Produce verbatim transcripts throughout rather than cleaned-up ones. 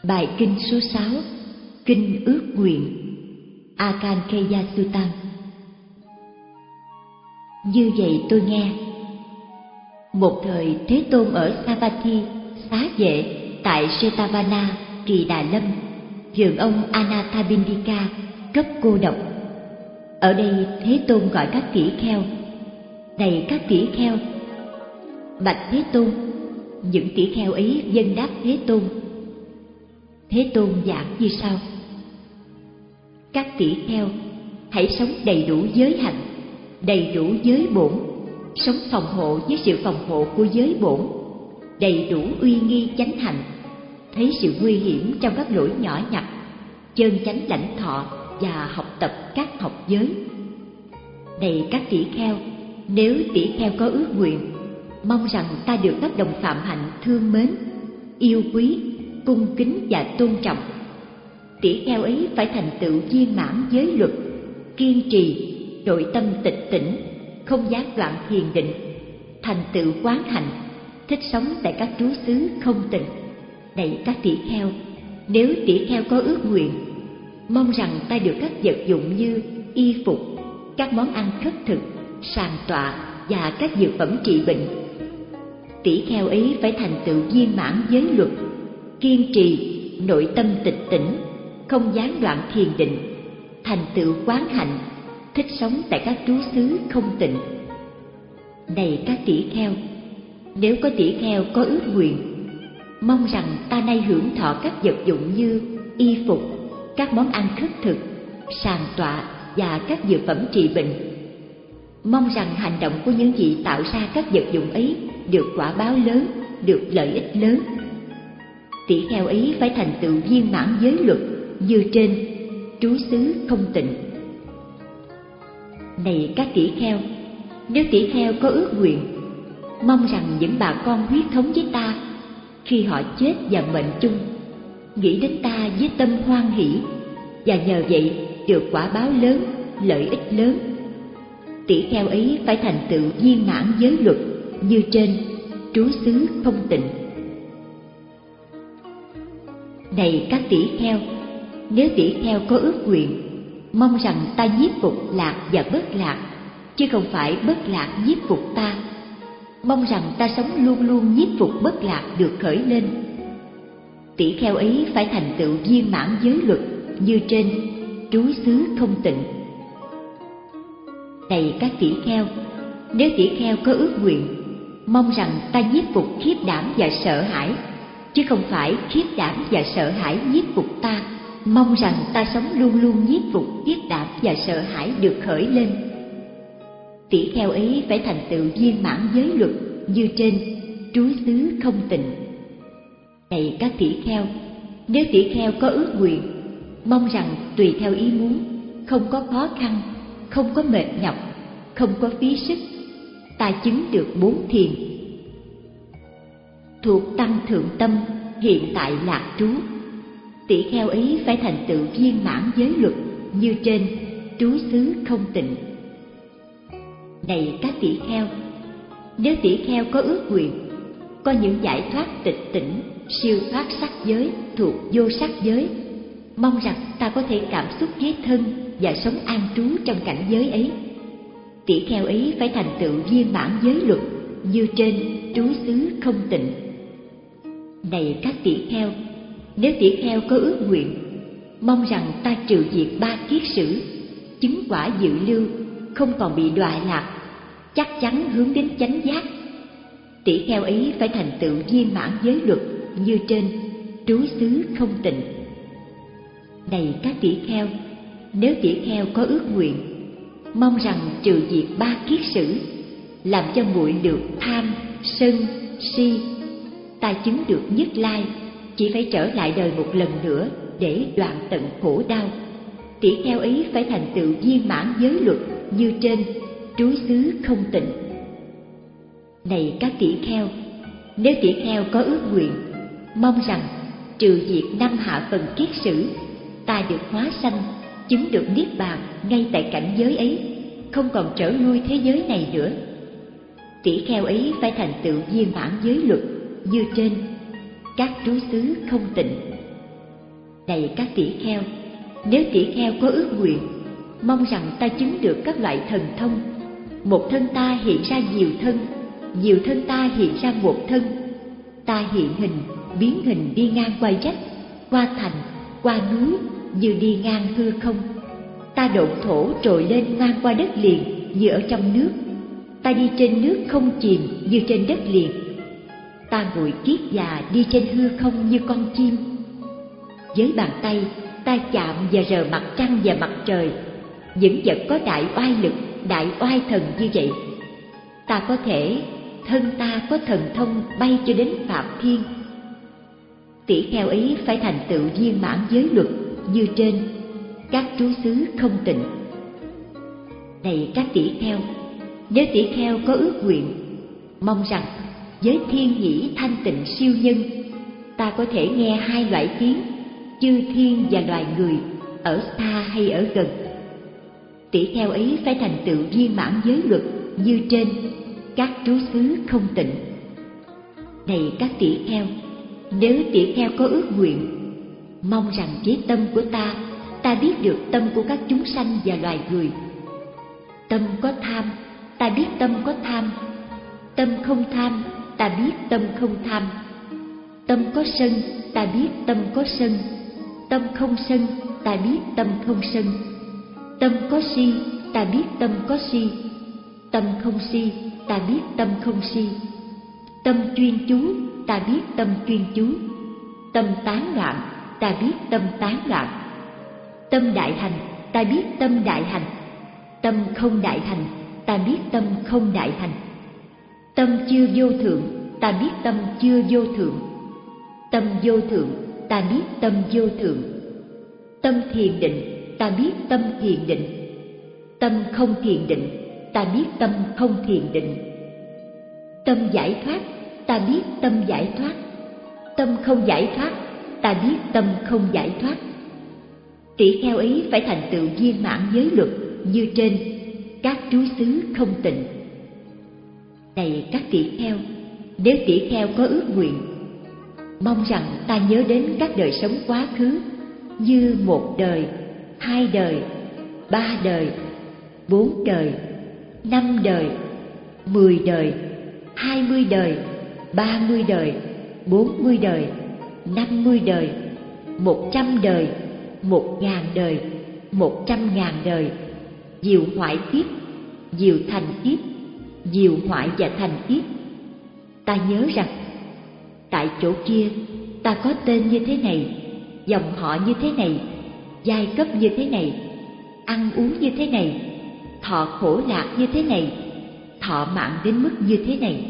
Bài kinh số sáu, Kinh ước nguyện, Akankeya Suttam. Như vậy tôi nghe. Một thời Thế Tôn ở Savatthi xá vệ tại Jetavana, Kỳ Đà Lâm, vườn ông Anathapindika, cấp cô độc. Ở đây Thế Tôn gọi các tỷ kheo: này các tỷ kheo. Bạch Thế Tôn. Những tỷ kheo ấy vâng đáp Thế Tôn. Thế Tôn giảng như sau: các tỷ kheo, hãy sống đầy đủ giới hạnh, đầy đủ giới bổn, sống phòng hộ với sự phòng hộ của giới bổn, đầy đủ uy nghi chánh hạnh, thấy sự nguy hiểm trong các lỗi nhỏ nhặt, chân chánh lãnh thọ và học tập các học giới. Này các tỷ kheo, nếu tỷ kheo có ước nguyện, mong rằng ta được các đồng phạm hạnh thương mến, yêu quý, cung kính và tôn trọng, tỷ kheo ấy phải thành tựu viên mãn giới luật, kiên trì, nội tâm tịch tỉnh, không gián đoạn thiền định, thành tựu quán hạnh, thích sống tại các trú xứ không tịnh. Này các tỷ kheo, nếu tỷ kheo có ước nguyện, mong rằng ta được các vật dụng như y phục, các món ăn khất thực, sàn tọa và các dược phẩm trị bệnh, tỷ kheo ấy phải thành tựu viên mãn giới luật, kiên trì, nội tâm tịch tỉnh, không gián đoạn thiền định, thành tựu quán hạnh, thích sống tại các trú xứ không tịnh. Này các tỷ kheo, nếu có tỷ kheo có ước nguyện, mong rằng ta nay hưởng thọ các vật dụng như y phục, các món ăn khất thực, sàn tọa và các dược phẩm trị bệnh, mong rằng hành động của những vị tạo ra các vật dụng ấy được quả báo lớn, được lợi ích lớn, tỷ kheo ấy phải thành tựu viên mãn giới luật như trên, trú xứ không tịnh. Này các tỷ kheo, nếu tỷ kheo có ước nguyện, mong rằng những bà con huyết thống với ta, khi họ chết và mệnh chung, nghĩ đến ta với tâm hoan hỷ, và nhờ vậy được quả báo lớn, lợi ích lớn, tỷ kheo ấy phải thành tựu viên mãn giới luật như trên, trú xứ không tịnh. Này các tỷ kheo, nếu tỷ kheo có ước nguyện, mong rằng ta nhiếp phục lạc và bất lạc, chứ không phải bất lạc nhiếp phục ta, mong rằng ta sống luôn luôn nhiếp phục bất lạc được khởi lên, tỷ kheo ấy phải thành tựu viên mãn giới luật như trên, trú xứ không tịnh. Này các tỷ kheo, nếu tỷ kheo có ước nguyện, mong rằng ta nhiếp phục khiếp đảm và sợ hãi, chứ không phải khiếp đảm và sợ hãi nhiếp phục ta, mong rằng ta sống luôn luôn nhiếp phục khiếp đảm và sợ hãi được khởi lên, tỷ kheo ấy phải thành tựu viên mãn giới luật như trên, trú xứ không tịnh. Này các tỷ kheo, nếu tỷ kheo có ước nguyện, mong rằng tùy theo ý muốn, không có khó khăn, không có mệt nhọc, không có phí sức, ta chứng được bốn thiền: thuộc tăng thượng tâm, hiện tại lạc trú, tỷ kheo ấy phải thành tựu viên mãn giới luật như trên, trú xứ không tịnh. Này các tỷ kheo, nếu tỷ kheo có ước nguyện, có những giải thoát tịch tỉnh, siêu thoát sắc giới thuộc vô sắc giới, mong rằng ta có thể cảm xúc với thân và sống an trú trong cảnh giới ấy, tỷ kheo ấy phải thành tựu viên mãn giới luật như trên, trú xứ không tịnh. Này các tỷ kheo, nếu tỷ kheo có ước nguyện, mong rằng ta trừ diệt ba kiết sử, chứng quả dự lưu, không còn bị đọa lạc, chắc chắn hướng đến chánh giác, tỷ kheo ấy phải thành tựu viên mãn giới luật như trên, trú xứ không tịnh. Này các tỷ kheo, nếu tỷ kheo có ước nguyện, mong rằng trừ diệt ba kiết sử, làm cho nguội được tham, sân, si, ta chứng được nhất lai, chỉ phải trở lại đời một lần nữa để đoạn tận khổ đau, tỷ kheo ấy phải thành tựu viên mãn giới luật như trên, trú xứ không tịnh. Này các tỷ kheo, nếu tỷ kheo có ước nguyện, mong rằng trừ diệt năm hạ phần kiết sử, ta được hóa sanh, chứng được niết bàn ngay tại cảnh giới ấy, không còn trở lui thế giới này nữa, tỷ kheo ấy phải thành tựu viên mãn giới luật như trên, các trú xứ không tịnh. Này các tỷ kheo, nếu tỷ kheo có ước nguyện, mong rằng ta chứng được các loại thần thông. Một thân ta hiện ra nhiều thân, nhiều thân ta hiện ra một thân. Ta hiện hình, biến hình đi ngang qua rách, qua thành, qua núi, như đi ngang hư không. Ta độn thổ trồi lên ngang qua đất liền như ở trong nước. Ta đi trên nước không chìm như trên đất liền. Ta ngồi kiết già đi trên hư không như con chim. Với bàn tay, ta chạm và rờ mặt trăng và mặt trời, những vật có đại oai lực, đại oai thần như vậy. Ta có thể, thân ta có thần thông bay cho đến Phạm Thiên. Tỷ kheo ấy phải thành tựu viên mãn giới luật như trên, các trú xứ không tịnh. Này các tỷ kheo, nếu tỷ kheo có ước nguyện, mong rằng với thiên nhĩ thanh tịnh siêu nhân, ta có thể nghe hai loại tiếng, chư thiên và loài người, ở xa hay ở gần. Tỷ kheo ấy phải thành tựu viên mãn giới luật như trên, các trú xứ không tịnh. Này các tỷ kheo, nếu tỷ kheo có ước nguyện, mong rằng với tâm của ta, ta biết được tâm của các chúng sanh và loài người. Tâm có tham, ta biết tâm có tham. Tâm không tham, ta biết tâm không tham. Tâm có sân, ta biết tâm có sân. Tâm không sân, ta biết tâm không sân. Tâm có si, ta biết tâm có si. Tâm không si, ta biết tâm không si. Tâm chuyên chú, ta biết tâm chuyên chú. Tâm tán loạn, ta biết tâm tán loạn. Tâm đại hành, ta biết tâm đại hành. Tâm không đại hành, ta biết tâm không đại hành. Tâm chưa vô thượng, ta biết tâm chưa vô thượng. Tâm vô thượng, ta biết tâm vô thượng. Tâm thiền định, ta biết tâm thiền định. Tâm không thiền định, ta biết tâm không thiền định. Tâm giải thoát, ta biết tâm giải thoát. Tâm không giải thoát, ta biết tâm không giải thoát. Tỷ kheo ấy phải thành tựu viên mãn giới luật như trên, các trú xứ không tịnh. Này các tỷ kheo, nếu tỷ kheo có ước nguyện, mong rằng ta nhớ đến các đời sống quá khứ như một đời, hai đời, ba đời, bốn đời, năm đời, mười đời, hai mươi đời, ba mươi đời, bốn mươi đời, năm mươi đời, một trăm đời, một ngàn đời, một trăm ngàn đời, diệu hoại kiếp, diệu thành kiếp, diệu hoại và thành kiếp. Ta nhớ rằng tại chỗ kia ta có tên như thế này, dòng họ như thế này, giai cấp như thế này, ăn uống như thế này, thọ khổ lạc như thế này, thọ mạng đến mức như thế này.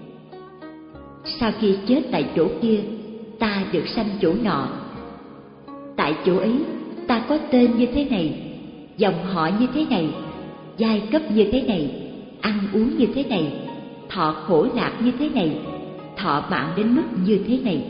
Sau khi chết tại chỗ kia, ta được sanh chỗ nọ. Tại chỗ ấy ta có tên như thế này, dòng họ như thế này, giai cấp như thế này, ăn uống như thế này, thọ khổ lạc như thế này, thọ mạng đến mức như thế này.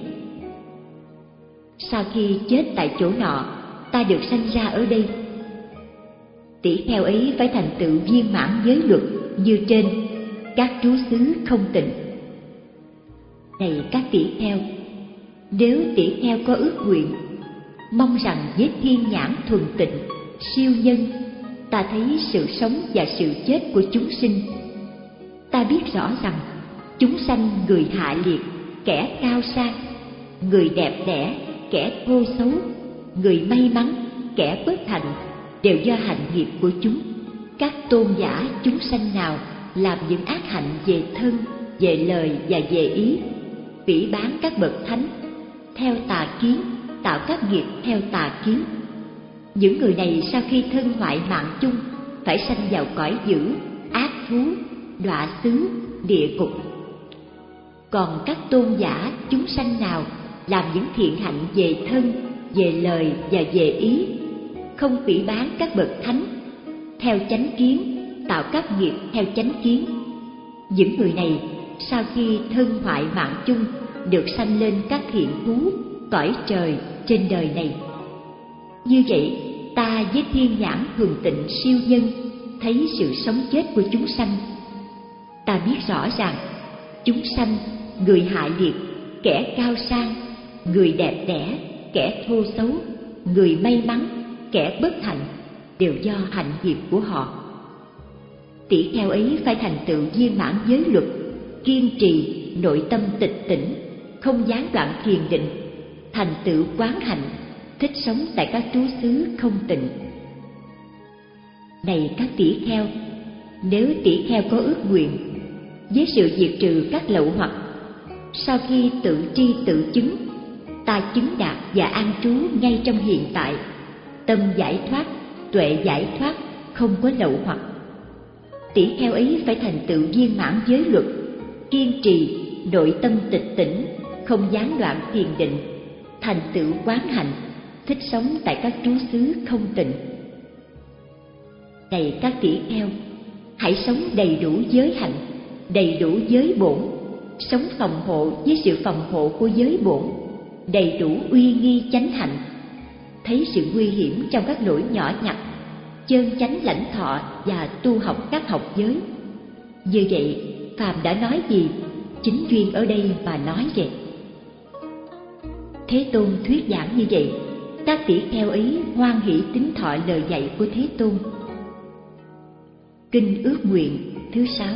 Sau khi chết tại chỗ nọ, ta được sanh ra ở đây. Tỷ kheo ấy phải thành tựu viên mãn giới luật như trên, các trú xứ không tịnh. Này các tỷ kheo, nếu tỷ kheo có ước nguyện, mong rằng với thiên nhãn thuần tịnh, siêu nhân, ta thấy sự sống và sự chết của chúng sinh. Ta biết rõ rằng chúng sanh người hạ liệt, kẻ cao sang, người đẹp đẽ, kẻ thô xấu, người may mắn, kẻ bất hạnh, đều do hạnh nghiệp của chúng. Các tôn giả chúng sanh nào làm những ác hạnh về thân, về lời và về ý, phỉ báng các bậc thánh, theo tà kiến, tạo các nghiệp theo tà kiến, những người này sau khi thân hoại mạng chung phải sanh vào cõi dữ, ác thú, đọa xứ, địa ngục. Còn các tôn giả chúng sanh nào làm những thiện hạnh về thân, về lời và về ý, không phỉ báng các bậc thánh, theo chánh kiến, tạo các nghiệp theo chánh kiến, những người này sau khi thân hoại mạng chung được sanh lên các thiện thú, cõi trời trên đời này. Như vậy, ta với thiên nhãn thuần tịnh siêu nhân thấy sự sống chết của chúng sanh. Ta biết rõ ràng chúng sanh, người hại liệt, kẻ cao sang, người đẹp đẽ, kẻ thô xấu, người may mắn, kẻ bất hạnh đều do hạnh nghiệp của họ. Tỷ kheo ấy phải thành tựu viên mãn giới luật, kiên trì, nội tâm tịch tỉnh, không gián đoạn thiền định, thành tựu quán hạnh, thích sống tại các trú xứ không tịnh. Này các tỷ kheo, nếu tỷ kheo có ước nguyện với sự diệt trừ các lậu hoặc, sau khi tự tri tự chứng, ta chứng đạt và an trú ngay trong hiện tại, tâm giải thoát, tuệ giải thoát, không có lậu hoặc. Tỷ kheo ấy phải thành tựu viên mãn giới luật, kiên trì, nội tâm tịch tỉnh, không gián đoạn thiền định, thành tựu quán hạnh, thích sống tại các trú xứ không tịnh. Này các tỷ kheo, hãy sống đầy đủ giới hạnh, đầy đủ giới bổn, sống phòng hộ với sự phòng hộ của giới bổn, đầy đủ uy nghi chánh hạnh, thấy sự nguy hiểm trong các lỗi nhỏ nhặt, chơn chánh lãnh thọ và tu học các học giới. Như vậy, phàm đã nói gì, chính duyên ở đây mà nói vậy. Thế Tôn thuyết giảng như vậy, các tỷ kheo ấy hoan hỷ tín thọ lời dạy của Thế Tôn. Kinh ước nguyện thứ sáu.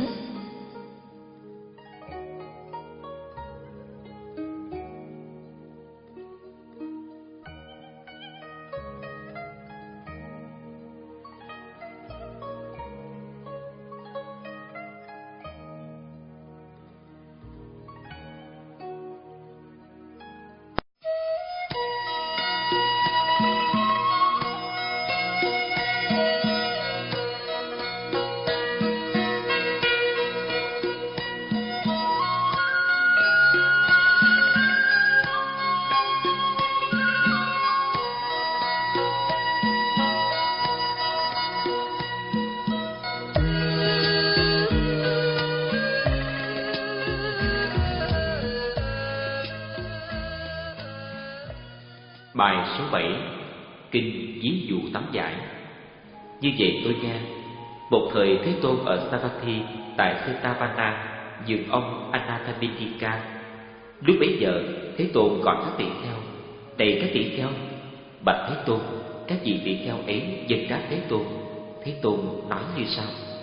Bài số bảy, Kinh Ví dụ tắm giải. Như vậy tôi nghe, một thời Thế Tôn ở Savatthi tại Setavana dường ông Anathapindika. Lúc bấy giờ Thế Tôn gọi các tỷ kheo: "Này các tỷ kheo, bạch Thế Tôn." Các vị tỷ kheo ấy dâng đáp Thế Tôn. Thế Tôn nói như sau: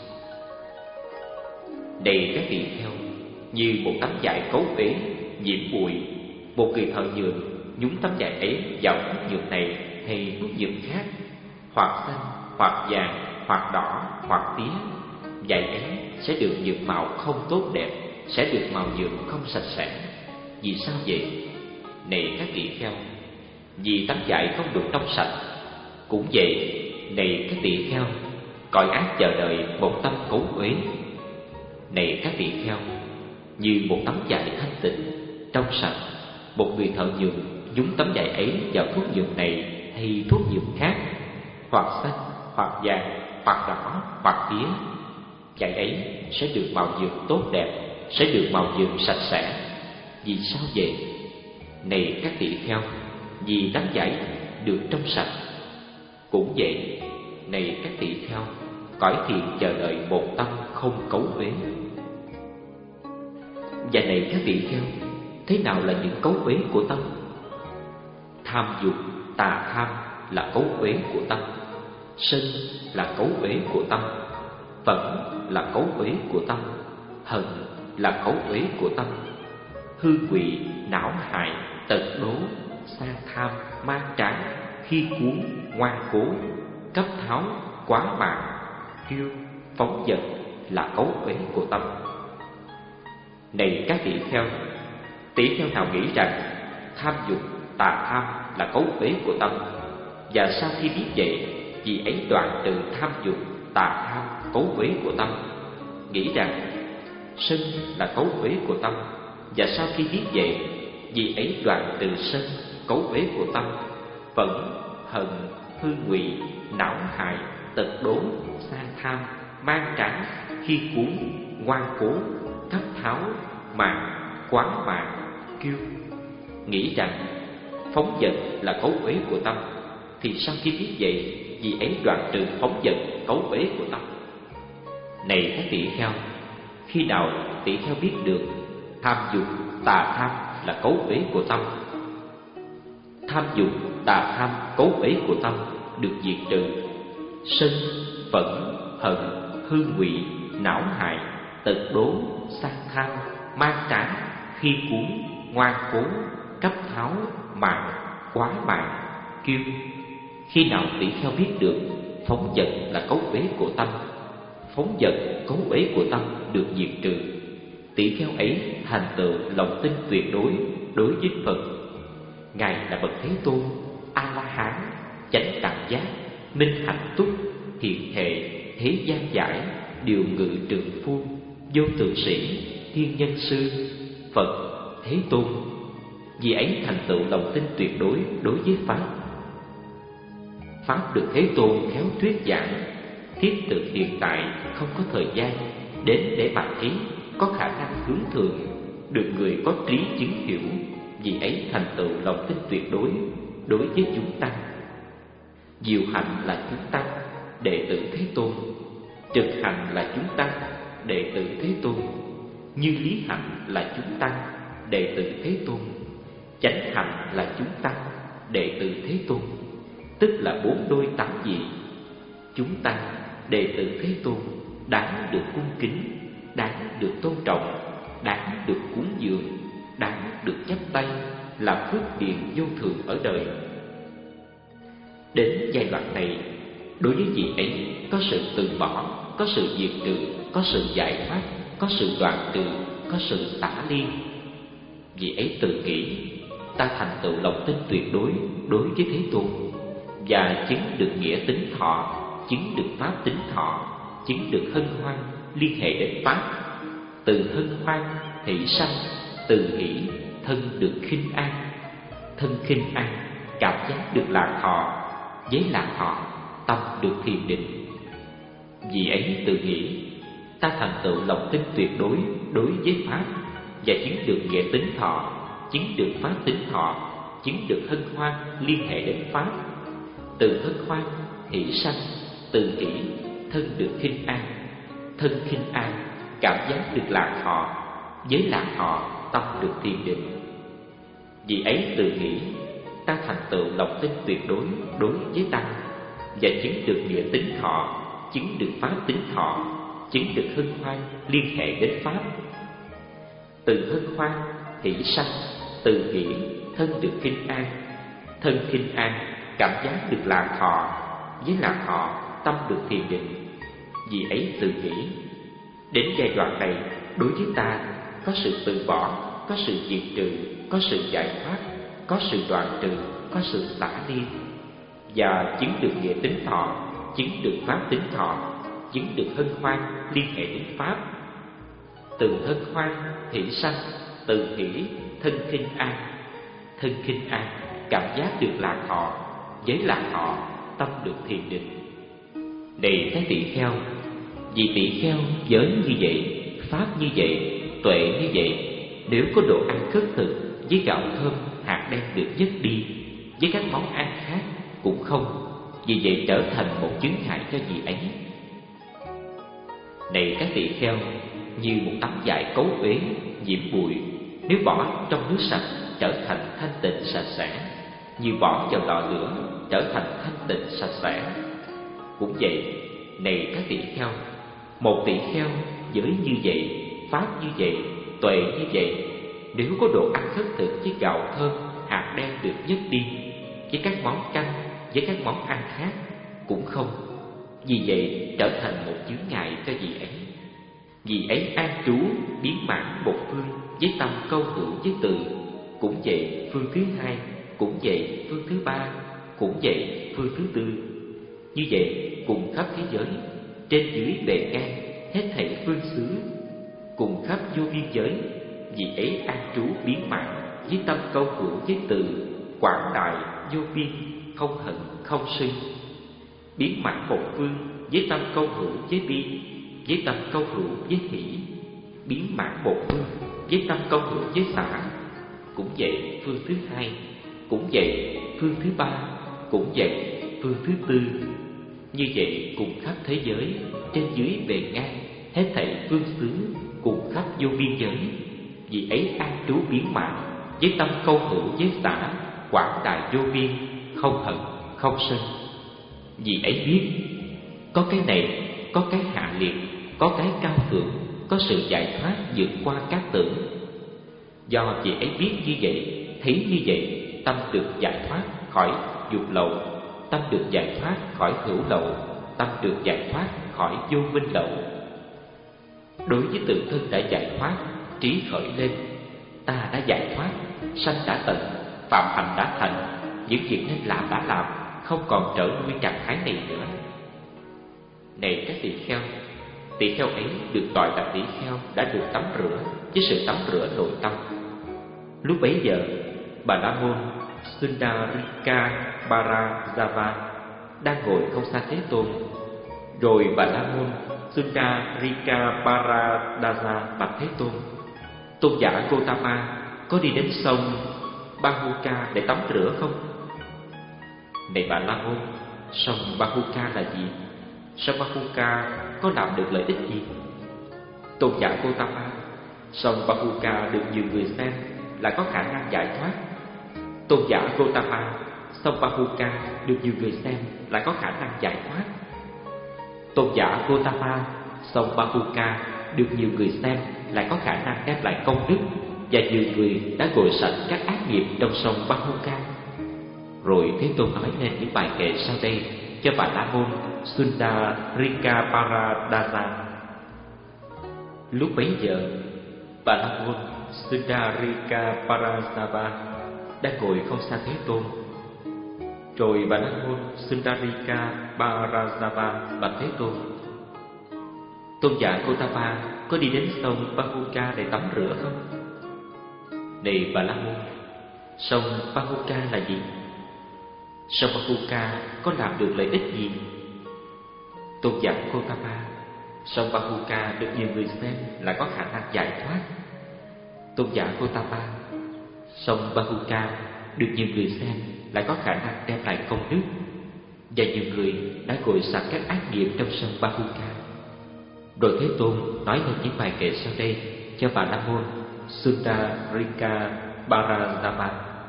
"Này các tỷ kheo, như một tấm vải cấu uế nhiễm bụi, một người thợ nhuộm nhúng tấm vải ấy vào thuốc nhuộm này hay thuốc nhuộm khác, hoặc xanh, hoặc vàng, hoặc đỏ, hoặc tía, vải ấy sẽ được nhuộm màu không tốt đẹp, sẽ được màu nhuộm không sạch sẽ. Vì sao vậy? Này các tỷ kheo, vì tấm vải không được trong sạch. Cũng vậy, này các tỷ kheo, cõi ác chờ đợi một tâm cấu uế. Này các tỷ kheo, như một tấm vải thanh tịnh, trong sạch, một người thợ nhuộm nhúng tấm vải ấy vào thuốc nhuộm này hay thuốc nhuộm khác, hoặc xanh, hoặc vàng, hoặc đỏ, hoặc tía, vải ấy sẽ được màu nhuộm tốt đẹp, sẽ được màu nhuộm sạch sẽ. Vì sao vậy? Này các tỷ kheo, vì tấm vải được trong sạch. Cũng vậy, này các tỷ kheo, cõi thiện chờ đợi một tâm không cấu uế. Và này các tỷ kheo, thế nào là những cấu uế của tâm? Tham dục, tà tham là cấu uế của tâm. Sân là cấu uế của tâm. Phẫn là cấu uế của tâm. Hận là cấu uế của tâm. Hư quỵ, não hại, tật đố, sa tham, man tráng, khi cuốn, ngoan cố, cấp tháo, quá mạng, kiêu, phóng dật là cấu uế của tâm. Này các tỷ kheo, tỷ kheo nào nghĩ rằng tham dục, tà tham là cấu uế của tâm, và sau khi biết vậy, vì ấy đoạn từ tham dục, tà tham, cấu uế của tâm, nghĩ rằng sân là cấu uế của tâm, và sau khi biết vậy, vì ấy đoạn từ sân, cấu uế của tâm, phẫn, hận, hư ngụy, não hại, tật đố, sa tham, man tráng, khi cuốn, ngoan cố, cấp tháo, mạng, quán mạng, kiêu, nghĩ rằng phóng dật là cấu uế của tâm, thì sau khi biết vậy, vì ấy đoạn trừ phóng dật, cấu uế của tâm. Này các tỷ kheo, khi nào tỷ kheo biết được tham dục, tà tham là cấu uế của tâm? Tham dục tà tham cấu uế của tâm được diệt trừ. Sân, phẫn, hận, hư ngụy, não hại, tật đố, sang tham, mang tráng, khi cuốn, ngoan cố, cấp tháo, mạng, quá mạng, kiêu. Khi nào tỷ kheo biết được phóng dật là cấu uế của tâm, phóng dật cấu uế của tâm được diệt trừ, tỷ kheo ấy thành tựu lòng tin tuyệt đối đối với Phật. Ngài là bậc Thế Tôn, A La Hán, chánh đẳng giác, minh hạnh túc, hiền hệ, thế gian giải, điều ngự trường phu, vô tượng sĩ, thiên nhân sư, Phật, Thế Tôn. Vì ấy thành tựu lòng tin tuyệt đối đối với Pháp. Pháp được Thế Tôn khéo thuyết giảng, thiết thực hiện tại, không có thời gian đến để mà thấy, có khả năng hướng thượng, được người có trí chứng hiểu. Vì ấy thành tựu lòng tin tuyệt đối đối với chúng tăng. Diệu hạnh là chúng tăng, đệ tử Thế Tôn. Trực hành là chúng tăng, đệ tử Thế Tôn. Như lý hạnh là chúng tăng, đệ tử Thế Tôn. Chánh hạnh là chúng tăng, đệ tử Thế Tôn. Tức là bốn đôi tám vị. Chúng tăng, đệ tử Thế Tôn đáng được cung kính, đáng được tôn trọng, đáng được cúng dường, đáng được chắp tay, là phước điền vô thường ở đời. Đến giai đoạn này, đối với vị ấy có sự từ bỏ, có sự diệt trừ, có sự giải thoát, có sự đoạn trừ, có sự xả ly. Vị ấy tự nghĩ, ta thành tựu lòng tin tuyệt đối đối với Thế Tôn, và chứng được nghĩa tính thọ, chứng được pháp tính thọ, chứng được hân hoan liên hệ đến pháp. Từ hân hoan hỷ sanh, từ hỷ thân được khinh an, thân khinh an cảm giác được lạc thọ, với lạc thọ tâm được thiền định. Vì ấy tự nghĩ, ta thành tựu lòng tin tuyệt đối đối với pháp, và chứng được nghĩa tính thọ, chứng được pháp tính thọ, chứng được hân hoan liên hệ đến pháp. Từ hân hoan hỷ sanh, từ hỷ thân được khinh an, thân khinh an cảm giác được lạc thọ, với lạc thọ tâm được thiền định. Vì ấy tự nghĩ, ta thành tựu lòng tin tuyệt đối đối với tăng, và chứng được nghĩa tính thọ, chứng được pháp tính thọ, chứng được hân hoan liên hệ đến pháp. Từ hân hoan hỷ sanh, từ hỷ thân được khinh an, thân khinh an cảm giác được lạc thọ, với lạc thọ tâm được thiền định. Vì ấy tự nghĩ, đến giai đoạn này đối với ta có sự từ bỏ, có sự diệt trừ, có sự giải thoát, có sự đoạn trừ, có sự xả ly, và chứng được nghĩa tính thọ, chứng được pháp tính thọ, chứng được hân hoan liên hệ đến pháp. Từ hân hoan hỷ sanh, từ hỷ thân khinh an, thân khinh an cảm giác được lạc thọ, với lạc thọ tâm được thiền định. Này các tỷ kheo, vì tỷ kheo giới như vậy, pháp như vậy, tuệ như vậy, nếu có đồ ăn khất thực với gạo thơm hạt đen được dứt đi, với các món ăn khác cũng không, vì vậy trở thành một chướng ngại cho vị ấy. Này các tỷ kheo, như một tấm vải cấu uế nhiễm bụi, nếu bỏ trong nước sạch trở thành thanh tịnh sạch sẽ, như bỏ vào lò lửa trở thành thanh tịnh sạch sẽ. Cũng vậy, này các tỷ kheo, một tỷ kheo giới như vậy, pháp như vậy, tuệ như vậy, nếu có đồ ăn khất thực với gạo thơm hạt đen được dứt đi, với các món canh, với các món ăn khác cũng không, vì vậy trở thành một chướng ngại cho vị ấy. Vì ấy an trú biến mãn một phương, với tâm câu hữu với từ. Cũng vậy phương thứ hai, cũng vậy phương thứ ba, cũng vậy phương thứ tư. Như vậy cùng khắp thế giới, trên dưới bề ngang, hết thảy phương xứ, cùng khắp vô biên giới. Vì ấy an trú biến mãn, với tâm câu hữu với từ, quảng đại vô biên, không hận không sinh. Biến mãn một phương, với tâm câu hữu với bi, với tâm câu hữu với hỷ. Biến mãn một phương, với tâm câu hữu với xả. Cũng vậy phương thứ hai, cũng vậy phương thứ ba, cũng vậy phương thứ tư. Như vậy cùng khắp thế giới, trên dưới bề ngang, hết thảy phương xứ, cùng khắp vô biên giới. Vì ấy an trú biến mãn, với tâm câu hữu với xả, quảng đại vô biên, không hận, không sân. Vì ấy biết có cái này, có cái hạ liệt, có cái cao thượng, có sự giải thoát vượt qua các tưởng. Do vì ấy biết như vậy, thấy như vậy, tâm được giải thoát khỏi dục lậu, tâm được giải thoát khỏi hữu lậu, tâm được giải thoát khỏi vô minh lậu. Đối với tự thân đã giải thoát, trí khởi lên, ta đã giải thoát, sanh đã tận, phạm hành đã thành, những việc nên làm đã làm, không còn trở lui trạng thái này nữa. Này các tỳ kheo, tỳ kheo ấy được gọi là tỳ kheo đã được tắm rửa với sự tắm rửa nội tâm. Lúc bấy giờ, Bà La Môn Sundarika Parajava đang ngồi không xa Thế Tôn. Rồi Bà La Môn Sundarika Paradaja bạch Thế Tôn: Tôn giả Gotama có đi đến sông Bahuka để tắm rửa không? Này Bà La Môn, sông Bahuka là gì? Sông Bahuka có làm được lợi ích gì? Tôn giả Gotama, sông Bahuka được nhiều người xem là có khả năng giải thoát. Tôn giả Gotama, sông Bahuka được nhiều người xem là có khả năng giải thoát. Tôn giả Gotama, sông Bahuka được nhiều người xem lại có khả năng đem lại công đức, và nhiều người đã gội sạch các ác nghiệp trong sông Bahuka. Rồi Thế Tôn nói nên những bài kệ sau đây cho Bà La Môn Sundarika Paradaja. Lúc bấy giờ, Bà La Môn Sundarika Parajava đang ngồi không xa Thế Tôn. Rồi Bà La Môn Sundarika Parajava bạch Thế Tôn: Tôn giả Gotama có đi đến sông Bahuka để tắm rửa không? Này Bà La Môn, sông Bahuka là gì? Sông Bahuka có làm được lợi ích gì? Tôn giả Gotama, sông Bahuka được nhiều người xem là có khả năng giải thoát. Tôn giả Gotama, sông Bahuka được nhiều người xem lại có khả năng đem lại công đức, và nhiều người đã gội sạch các ác nghiệp trong sông Bahuka. Rồi Thế Tôn nói lên những bài kệ sau đây cho Bà La Môn Sundarika Parajava.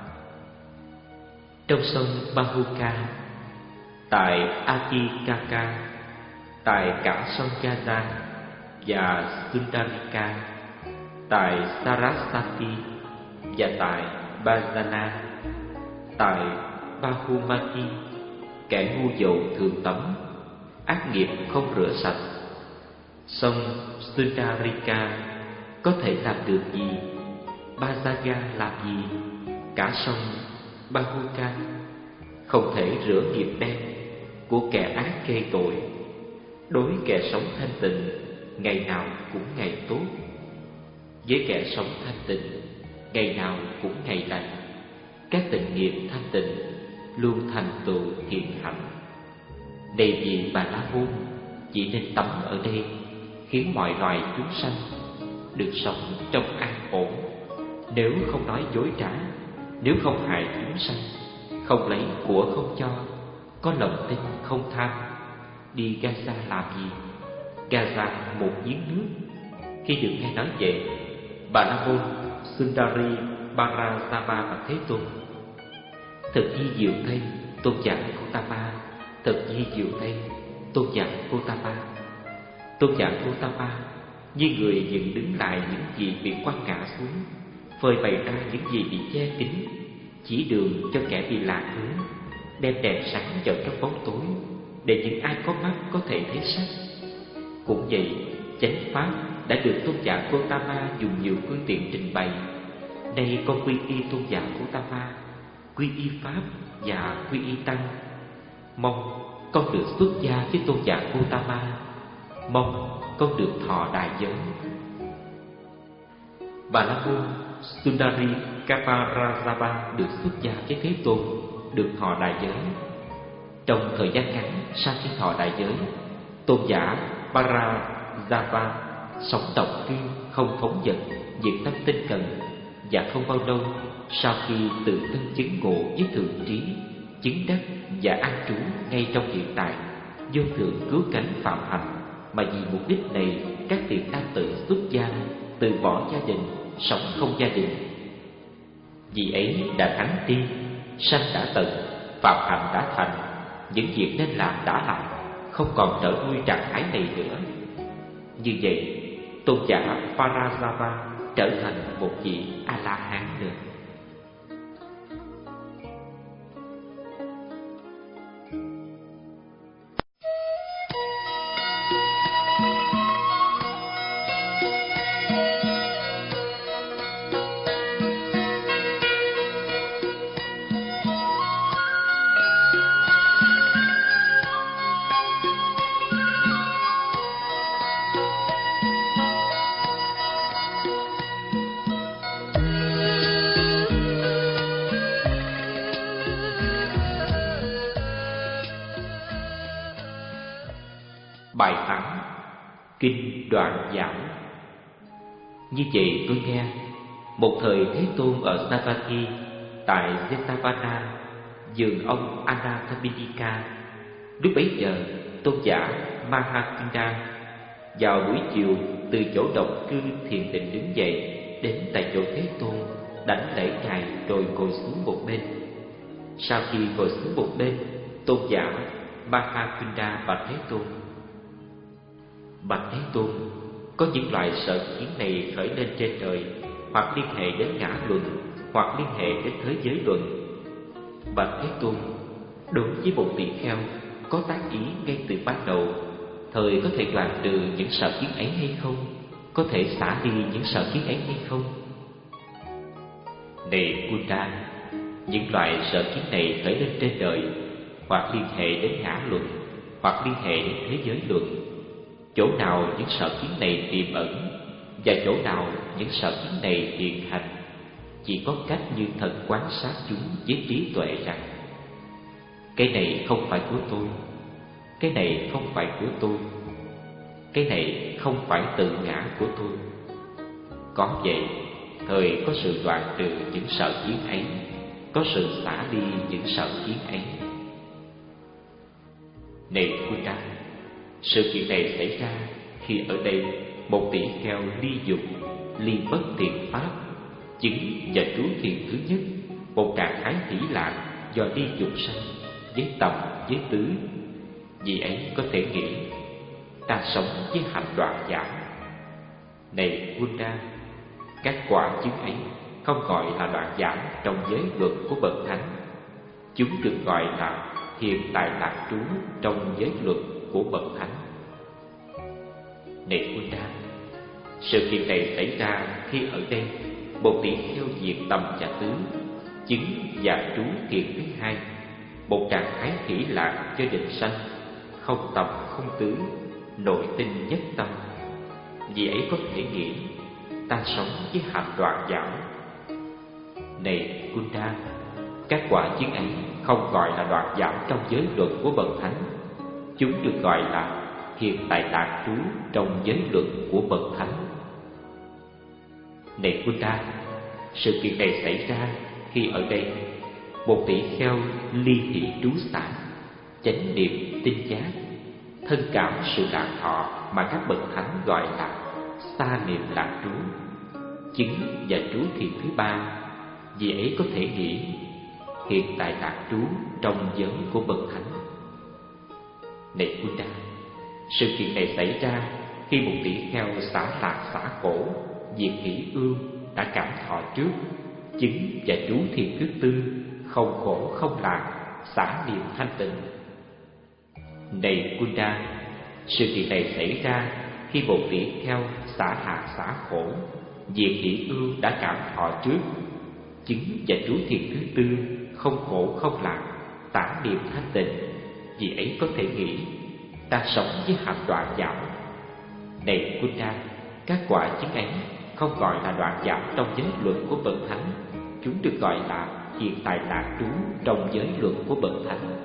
Trong sông Bahuka, tại Atikaka, tại cả sông Gaza và Sundarika, tại Sarasvati và tại Bajana, tại Bahumati, kẻ ngu dậu thường tắm, ác nghiệp không rửa sạch. Sông Sundarika có thể làm được gì? Bajaga làm gì? Cả sông Bahuka không thể rửa nghiệp đen của kẻ ác gây tội. Đối kẻ sống thanh tịnh, ngày nào cũng ngày tốt. Với kẻ sống thanh tịnh, ngày nào cũng ngày lành. Các tịnh nghiệp thanh tịnh luôn thành tựu thiện hạnh. Này vì Bà La Môn, chỉ nên tắm ở đây, khiến mọi loài chúng sanh được sống trong an ổn. Nếu không nói dối trá, nếu không hại chúng sanh, không lấy của không cho, có lòng tin không tham, đi Gaza làm gì? Gaza một giếng nước. Khi được nghe nói vậy, Bà La Môn Sundari Parajava và Thế Tôn: Thật di diệu thay, Tôn giả Gotama, thật di diệu thay, Tôn giả Gotama. Tôn giả Gotama như người dựng đứng lại những gì bị quăng ngã xuống, phơi bày ra những gì bị che kín, chỉ đường cho kẻ bị lạc hướng, đem đèn sáng vào trong bóng tối, để những ai có mắt có thể thấy sắc. Cũng vậy, chánh pháp đã được Tôn giả Gotama dùng nhiều phương tiện trình bày. Nay con quy y Tôn giả Gotama, quy y pháp và quy y tăng. Mong con được xuất gia với Tôn giả Gotama, mong con được thọ đại giới. Bà La Môn Sundari Kaparajava được xuất gia với Thế Tôn, được thọ đại giới. Trong thời gian ngắn sau khi thọ đại giới, Tôn giả Parajava sống độc kiên, không phóng dật, diệt tâm tinh cần. Và không bao lâu sau khi tự thân chứng ngộ với thượng trí, chứng đắc và an trú ngay trong hiện tại, vô thượng cứu cánh phạm hạnh, mà vì mục đích này các thiện nam tử xuất gia, từ bỏ gia đình, sống không gia đình. Vì ấy đã thắng tiên, sanh đã tận, phạm hạnh đã thành, những việc nên làm đã làm, không còn trở nuôi trạng thái này nữa. Như vậy, tôn giả Parajava trở thành một vị A-la-hán nữa. Bài tán Kinh Đoạn Giảm. Như vậy tôi nghe, một thời Thế Tôn ở Savatthi tại Jetavana vườn ông Anathapindika. Lúc bấy giờ, tôn giả Mahakinda vào buổi chiều từ chỗ động cư thiền định đứng dậy, đến tại chỗ Thế Tôn, đảnh lễ ngài rồi ngồi xuống một bên. Sau khi ngồi xuống một bên, tôn giả Mahakinda bạch Thế Tôn: Bạch Thế Tôn, có những loại sở kiến này khởi lên trên trời, hoặc liên hệ đến ngã luận, hoặc liên hệ đến thế giới luận. Bạch Thế Tôn, đối với một tỳ kheo có tác ý ngay từ ban đầu, thời có thể đoạn trừ những sở kiến ấy hay không? Có thể xả đi những sở kiến ấy hay không? Này Buddha, những loại sở kiến này khởi lên trên đời, hoặc liên hệ đến ngã luận, hoặc liên hệ đến thế giới luận. Chỗ nào những sở kiến này tiềm ẩn, và chỗ nào những sở kiến này hiện hành, chỉ có cách như thật quan sát chúng với trí tuệ rằng: cái này không phải của tôi, cái này không phải của tôi, cái này không phải tự ngã của tôi. Có vậy, thời có sự đoạn trừ những sở kiến ấy, có sự xả đi những sở kiến ấy. Này Buddha, sự kiện này xảy ra khi ở đây một tỷ kheo ly dục, ly bất thiện pháp, chứng và trú thiền thứ nhất, một trạng thái hỷ lạc do ly dục sanh, với tầm với tứ. Vì ấy có thể nghĩ ta sống với hành đoạn giảm. Này Buddha, các quả chứng ấy không gọi là đoạn giảm trong giới luật của bậc thánh. Chúng được gọi là hiện tại lạc trú trong giới luật của bậc thánh. Này Buddha, sự kiện này xảy ra khi ở đây một tỷ kheo diệt tầm và tứ, chứng và trú thiền thứ hai, một trạng thái hỷ lạc cho định sanh, không tầm không tứ, nội tinh nhất tâm. Vì ấy có thể nghĩ ta sống với hạnh đoạn giảm. Này Buddha, các quả chứng ấy không gọi là đoạn giảm trong giới luật của bậc thánh. Chúng được gọi là hiện tại lạc trú trong giới luật của bậc thánh. Này Buddha, sự kiện này xảy ra khi ở đây một tỷ kheo ly hỷ trú xả, chánh niệm tinh giác, thân cảm sự lạc thọ mà các bậc thánh gọi là xa niệm lạc trú, chứng và trú thiền thứ ba. Vì ấy có thể nghĩ hiện tại lạc trú trong giới của bậc thánh. Này Buddha, sự kiện này xảy ra khi một tỷ kheo xả lạc xả khổ, diệt hỷ ưu đã cảm thọ trước, chứng và trú thiền thứ tư, không khổ không lạc, xả niệm thanh tịnh. Này Buddha, sự kiện này xảy ra khi một tỷ kheo xả lạc xả khổ, diệt hỷ ưu đã cảm thọ trước, chứng và trú thiền thứ tư, không khổ không lạc, tản niệm thanh tịnh. Vì ấy có thể nghĩ ta sống với hạnh đoạn giảm. Này Buddha, các quả chứng ấy không gọi là đoạn giảm trong giới luận của bậc thánh. Chúng được gọi là hiện tại lạc trú trong giới luận của bậc thánh.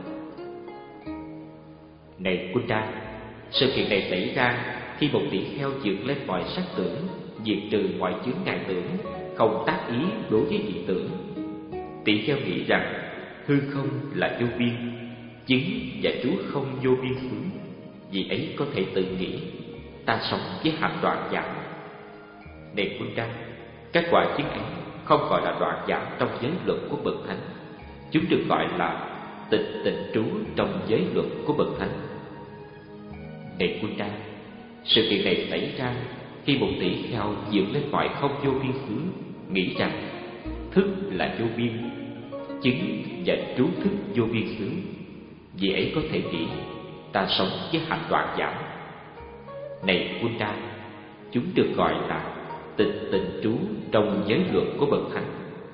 Này Buddha, sự kiện này xảy ra khi một tỷ kheo vượt lên mọi sắc tưởng, diệt trừ mọi chướng ngại tưởng, không tác ý đối với dị tưởng. Tỷ kheo nghĩ rằng hư không là vô biên, chứng và trú không vô biên xứ. Vì ấy có thể tự nghĩ ta sống với hạnh đoạn giảm. Này Buddha, các quả chứng ấy không gọi là đoạn giảm trong giới luật của bậc thánh. Chúng được gọi là tịch tịnh trú trong giới luật của bậc thánh. Này Kunda, sự kiện này xảy ra khi một tỷ kheo vượt lên mọi không vô biên xứ, nghĩ rằng thức là vô biên, chứng và trú thức vô biên xứ. Vì ấy có thể nghĩ ta sống với hạnh đoạn giảm. Này Kunda, chúng được gọi là tịch tịnh trú trong giới luật của bậc thánh.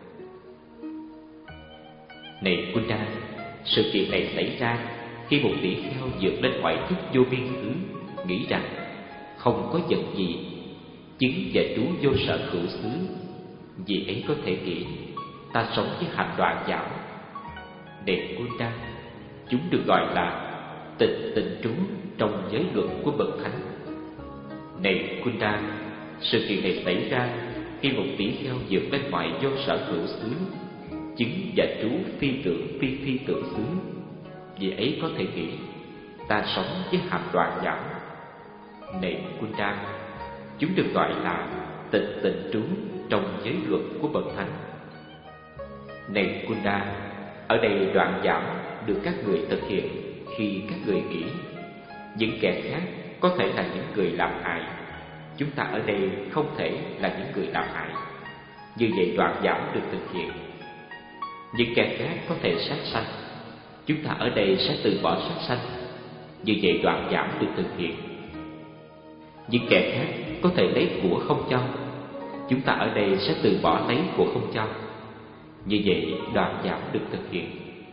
Này Kunda, sự kiện này xảy ra khi một tỷ kheo vượt lên ngoại thức vô biên xứ, nghĩ rằng không có vật gì, chứng và trú vô sở hữu xứ. Vì ấy có thể nghĩ ta sống với hạnh đoạn giảm. Này Kunda, chúng được gọi là tịch tịnh trú trong giới luật của bậc thánh. Này Kunda, sự kiện này xảy ra khi một tỷ kheo vượt lên ngoại vô sở hữu xứ, chứng và trú phi tưởng phi phi tưởng xứ. Vì ấy có thể nghĩ ta sống với hạnh đoạn giảm. Này Kunda, chúng được gọi là tịch tịnh trú trong giới luật của bậc thánh. Này Kunda, ở đây đoạn giảm được các người thực hiện khi các người nghĩ. Những kẻ khác có thể là những người làm hại, chúng ta ở đây không thể là những người làm hại. Như vậy đoạn giảm được thực hiện. Những kẻ khác có thể sát sanh, chúng ta ở đây sẽ từ bỏ sát sanh. Như vậy đoạn giảm được thực hiện. Những kẻ khác có thể lấy của không cho, chúng ta ở đây sẽ từ bỏ lấy của không cho. Như vậy đoạn giảm được thực hiện.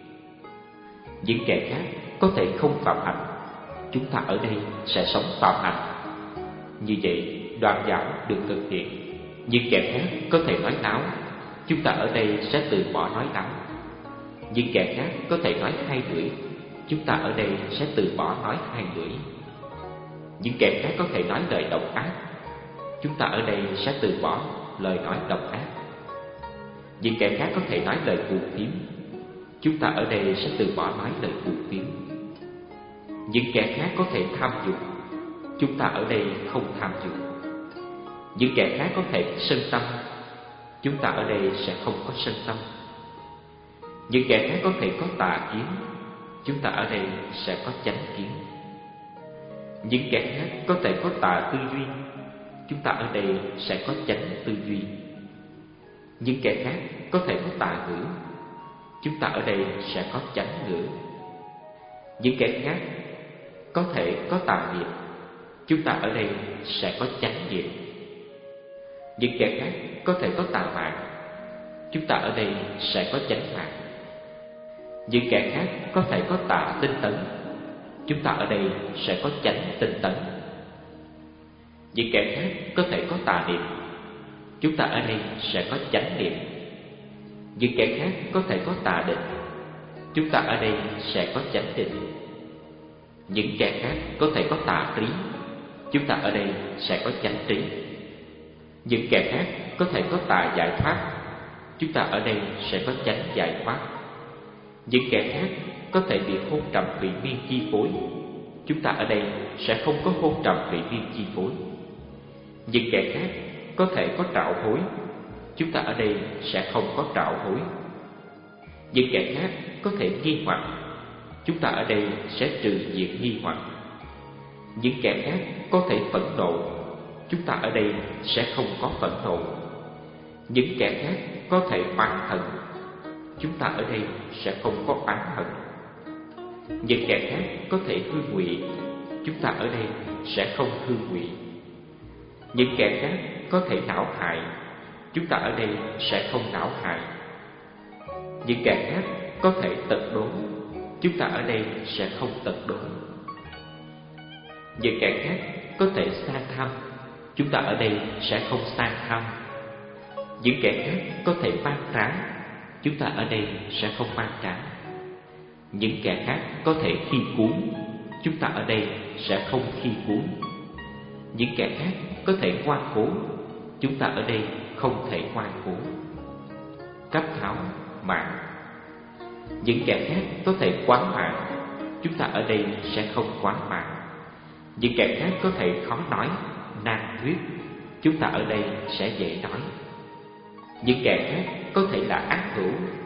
Những kẻ khác có thể không phạm hạnh, chúng ta ở đây sẽ sống phạm hạnh. Như vậy đoạn giảm được thực hiện. Những kẻ khác có thể nói láo, chúng ta ở đây sẽ từ bỏ nói láo. Những kẻ khác có thể nói hai lưỡi, chúng ta ở đây sẽ từ bỏ nói hai lưỡi. Những kẻ khác có thể nói lời độc ác, chúng ta ở đây sẽ từ bỏ lời nói độc ác. Những kẻ khác có thể nói lời phù phiếm, chúng ta ở đây sẽ từ bỏ nói lời phù phiếm. Những kẻ khác có thể tham dục, chúng ta ở đây không tham dục. Những kẻ khác có thể sân tâm, chúng ta ở đây sẽ không có sân tâm. Những kẻ khác có thể có tà kiến, chúng ta ở đây sẽ có chánh kiến. Những kẻ khác có thể có tà tư duy, chúng ta ở đây sẽ có chánh tư duy. Những kẻ khác có thể có tà ngữ, chúng ta ở đây sẽ có chánh ngữ. Những kẻ khác có thể có tà nghiệp, chúng ta ở đây sẽ có chánh nghiệp. Những kẻ khác có thể có tà mạng, chúng ta ở đây sẽ có chánh mạng. Những kẻ khác có thể có tà tinh tấn, chúng ta ở đây sẽ có chánh tinh tấn. Những kẻ khác có thể có tà niệm, chúng ta ở đây sẽ có chánh niệm. Những kẻ khác có thể có tà định, chúng ta ở đây sẽ có chánh định. Những kẻ khác có thể có tà trí, chúng ta ở đây sẽ có chánh trí. Những kẻ khác có thể có tà giải thoát, chúng ta ở đây sẽ có chánh giải thoát. Những kẻ khác có thể bị hôn trầm thủy miên chi phối, chúng ta ở đây sẽ không có hôn trầm thủy miên chi phối. Những kẻ khác có thể có trạo hối, chúng ta ở đây sẽ không có trạo hối. Những kẻ khác có thể nghi hoặc, chúng ta ở đây sẽ trừ diệt nghi hoặc. Những kẻ khác có thể phẫn nộ, chúng ta ở đây sẽ không có phẫn nộ. Những kẻ khác có thể oán hận, chúng ta ở đây sẽ không có oán hận. Những kẻ khác có thể hư ngụy, chúng ta ở đây sẽ không hư ngụy. Những kẻ khác có thể não hại, chúng ta ở đây sẽ không não hại. Những kẻ khác có thể tật đốn, chúng ta ở đây sẽ không tật đốn. Những kẻ khác có thể sa tham, chúng ta ở đây sẽ không sa tham. Những kẻ khác có thể mang tráng, chúng ta ở đây sẽ không mang tráng. Những kẻ khác có thể khi cuốn, chúng ta ở đây sẽ không khi cuốn. Những kẻ khác có thể ngoan cố, chúng ta ở đây không thể ngoan cố. Cấp tháo, mạng. Những kẻ khác có thể quán mạng, chúng ta ở đây sẽ không quán mạng. Những kẻ khác có thể khó nói, nan thuyết, chúng ta ở đây sẽ dễ nói. Những kẻ khác có thể là ác hữu,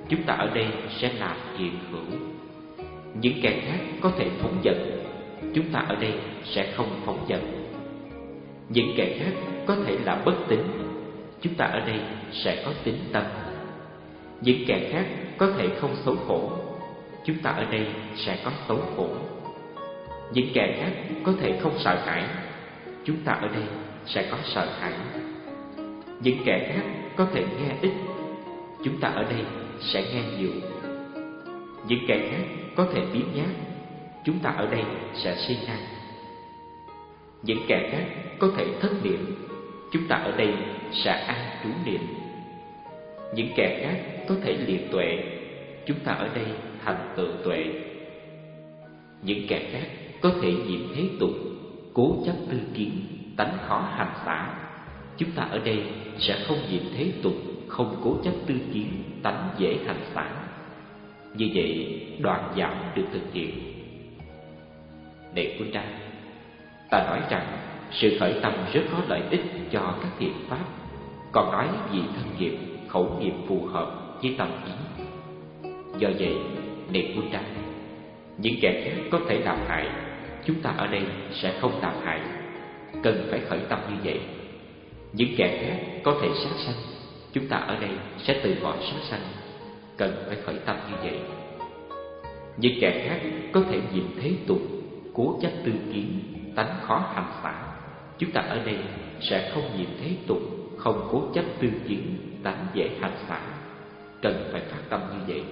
chúng ta ở đây sẽ làm hiện hữu. Những kẻ khác có thể phóng dật, chúng ta ở đây sẽ không phóng dật. Những kẻ khác có thể là bất tín, chúng ta ở đây sẽ có tín tâm. Những kẻ khác có thể không xấu hổ, chúng ta ở đây sẽ có xấu hổ. Những kẻ khác có thể không sợ hãi, chúng ta ở đây sẽ có sợ hãi. Những kẻ khác có thể nghe ít, chúng ta ở đây sẽ nghe nhiều. Những kẻ khác có thể biếng nhác, chúng ta ở đây sẽ siêng năng. Những kẻ khác có thể thất niệm, chúng ta ở đây sẽ an trú niệm. Những kẻ khác có thể liệt tuệ, chúng ta ở đây thành tựu tuệ. Những kẻ khác có thể nhiễm thế tục, cố chấp tư kiến, tánh khó hành xả, chúng ta ở đây sẽ không nhiễm thế tục, không cố chấp tư kiến, tánh dễ hành xả. Như vậy đoạn giảm được thực hiện. Này Buddha, ta nói rằng sự khởi tâm rất có lợi ích cho các thiện pháp, còn nói vì thân nghiệp, khẩu nghiệp phù hợp với tâm ý. Do vậy, này Buddha, những kẻ khác có thể làm hại, chúng ta ở đây sẽ không làm hại, cần phải khởi tâm như vậy. Những kẻ khác có thể sát sanh, chúng ta ở đây sẽ từ bỏ sát sanh, cần phải khởi tâm như vậy. Những kẻ khác có thể nhiễm thế tục, cố chấp tư kiến, tánh khó hành xả, chúng ta ở đây sẽ không nhiễm thế tục, không cố chấp tư kiến, tánh dễ hành xả, cần phải phát tâm như vậy.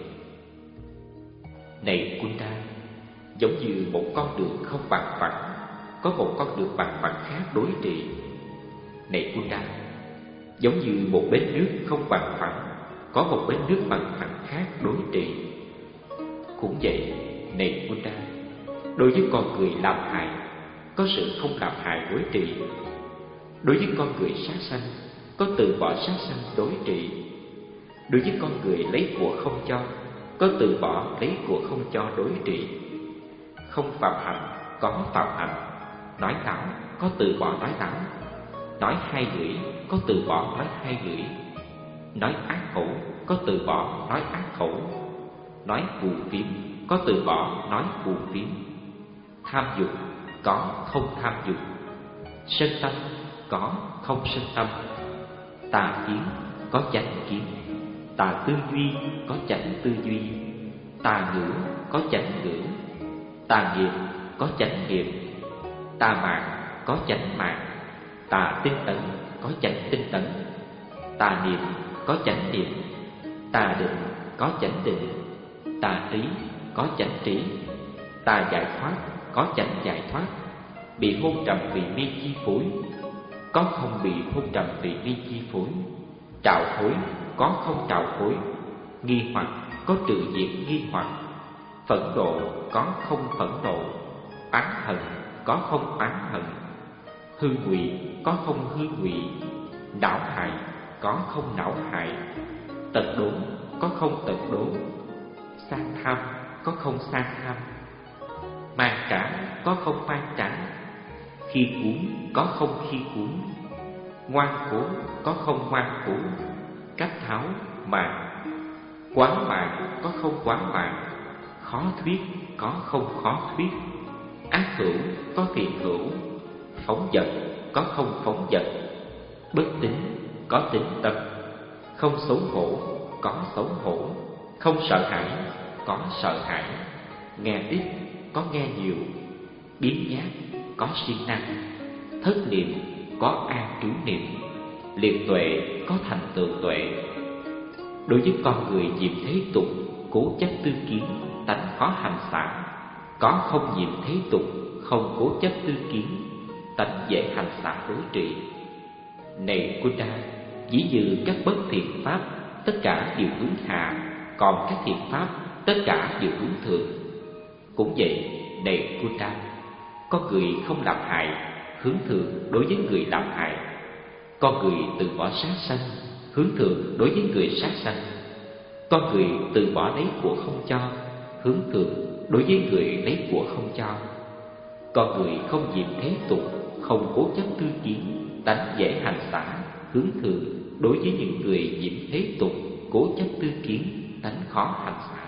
Này Kunda, giống như một con đường không bằng phẳng, có một con đường bằng phẳng khác đối trị. Này Kunda, giống như một bến nước không bằng phẳng, có một bến nước bằng phẳng khác đối trị. Cũng vậy, này Buddha, đối với con người làm hại, có sự không làm hại đối trị. Đối với con người sát sanh, có từ bỏ sát sanh đối trị. Đối với con người lấy của không cho, có từ bỏ lấy của không cho đối trị. Không phạm hạnh, có phạm hạnh. Nói láo, có từ bỏ nói láo. Nói hai lưỡi, có từ bỏ nói hai lưỡi. Nói ác khẩu, có từ bỏ nói ác khẩu. Nói phù phiếm, có từ bỏ nói phù phiếm. Tham dục, có không tham dục. Sân tâm, có không sân tâm. Tà kiến, có chánh kiến. Tà tư duy, có chánh tư duy. Tà ngữ, có chánh ngữ. Tà nghiệp, có chánh nghiệp. Tà mạng, có chánh mạng. Tà tinh tấn, có chánh tinh tấn. Tà niệm, có chánh niệm. Tà định, có chánh định. Tà trí, có chánh trí. Tà giải thoát, có chánh giải thoát. Bị hôn trầm vì mê chi phối, có không bị hôn trầm vì mê chi phối. Trạo hối, có không trạo hối. Nghi hoặc, có trừ diệt nghi hoặc. Phẫn nộ, có không phẫn nộ. Oán hận, có không oán hận. Hư ngụy, có không hư ngụy. Não hại, có không não hại. Tật đốn, có không tật đốn. Sang tham, có không sang tham. Mang trả, có không mang trả. Khi cuốn, có không khi cuốn. Ngoan cố, có không ngoan cố. Cách tháo, mạng. Quán mạng, có không quán mạng. Khó thuyết, có không khó thuyết. Ác hữu, có thiện hữu. Phóng dật, có không phóng dật. Bất tín, có tín tâm. Không xấu hổ, có xấu hổ. Không sợ hãi, có sợ hãi. Nghe ít, có nghe nhiều. Biến nhát, có siêng năng. Thất niệm, có an trú niệm. Liệt tuệ, có thành tựu tuệ. Đối với con người nhiễm thế tục, cố chấp tư kiến, tánh khó hành xả, có không nhiễm thế tục, không cố chấp tư kiến, tánh dễ hành xả đối trị. Này Buddha, ví như các bất thiện pháp tất cả đều hướng hạ, còn các thiện pháp tất cả đều hướng thượng. Cũng vậy, này Buddha, con người không làm hại, hướng thượng đối với người làm hại. Con người từ bỏ sát sanh, hướng thượng đối với người sát sanh. Con người từ bỏ lấy của không cho, hướng thượng đối với người lấy của không cho. Con người không nhiễm thế tục, không cố chấp tư kiến, tánh dễ hành xả, hướng thượng đối với những người nhiễm thế tục, cố chấp tư kiến, tánh khó hành xả.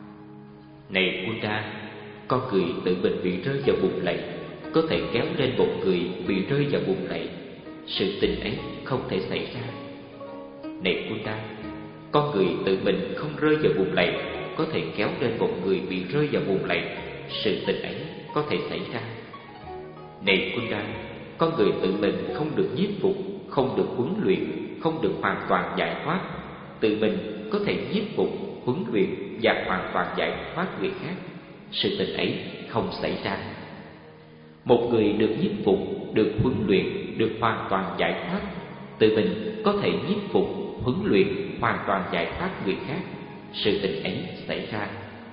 Này Buddha, con người tự mình bị rơi vào bùn lầy có thể kéo lên một người bị rơi vào bùn lầy. Sự tình ấy không thể xảy ra. Này Buddha, con người tự mình không rơi vào bùn lầy có thể kéo lên một người bị rơi vào bùn lầy. Sự tình ấy có thể xảy ra. Này Buddha, con người tự mình không được nhiếp phục, không được huấn luyện, không được hoàn toàn giải thoát. Tự mình có thể nhiếp phục, huấn luyện và hoàn toàn giải thoát người khác. Sự tình ấy không xảy ra. Một người được nhiếp phục, được huấn luyện, được hoàn toàn giải thoát. Tự mình có thể nhiếp phục, huấn luyện, hoàn toàn giải thoát người khác. Sự tình ấy xảy ra.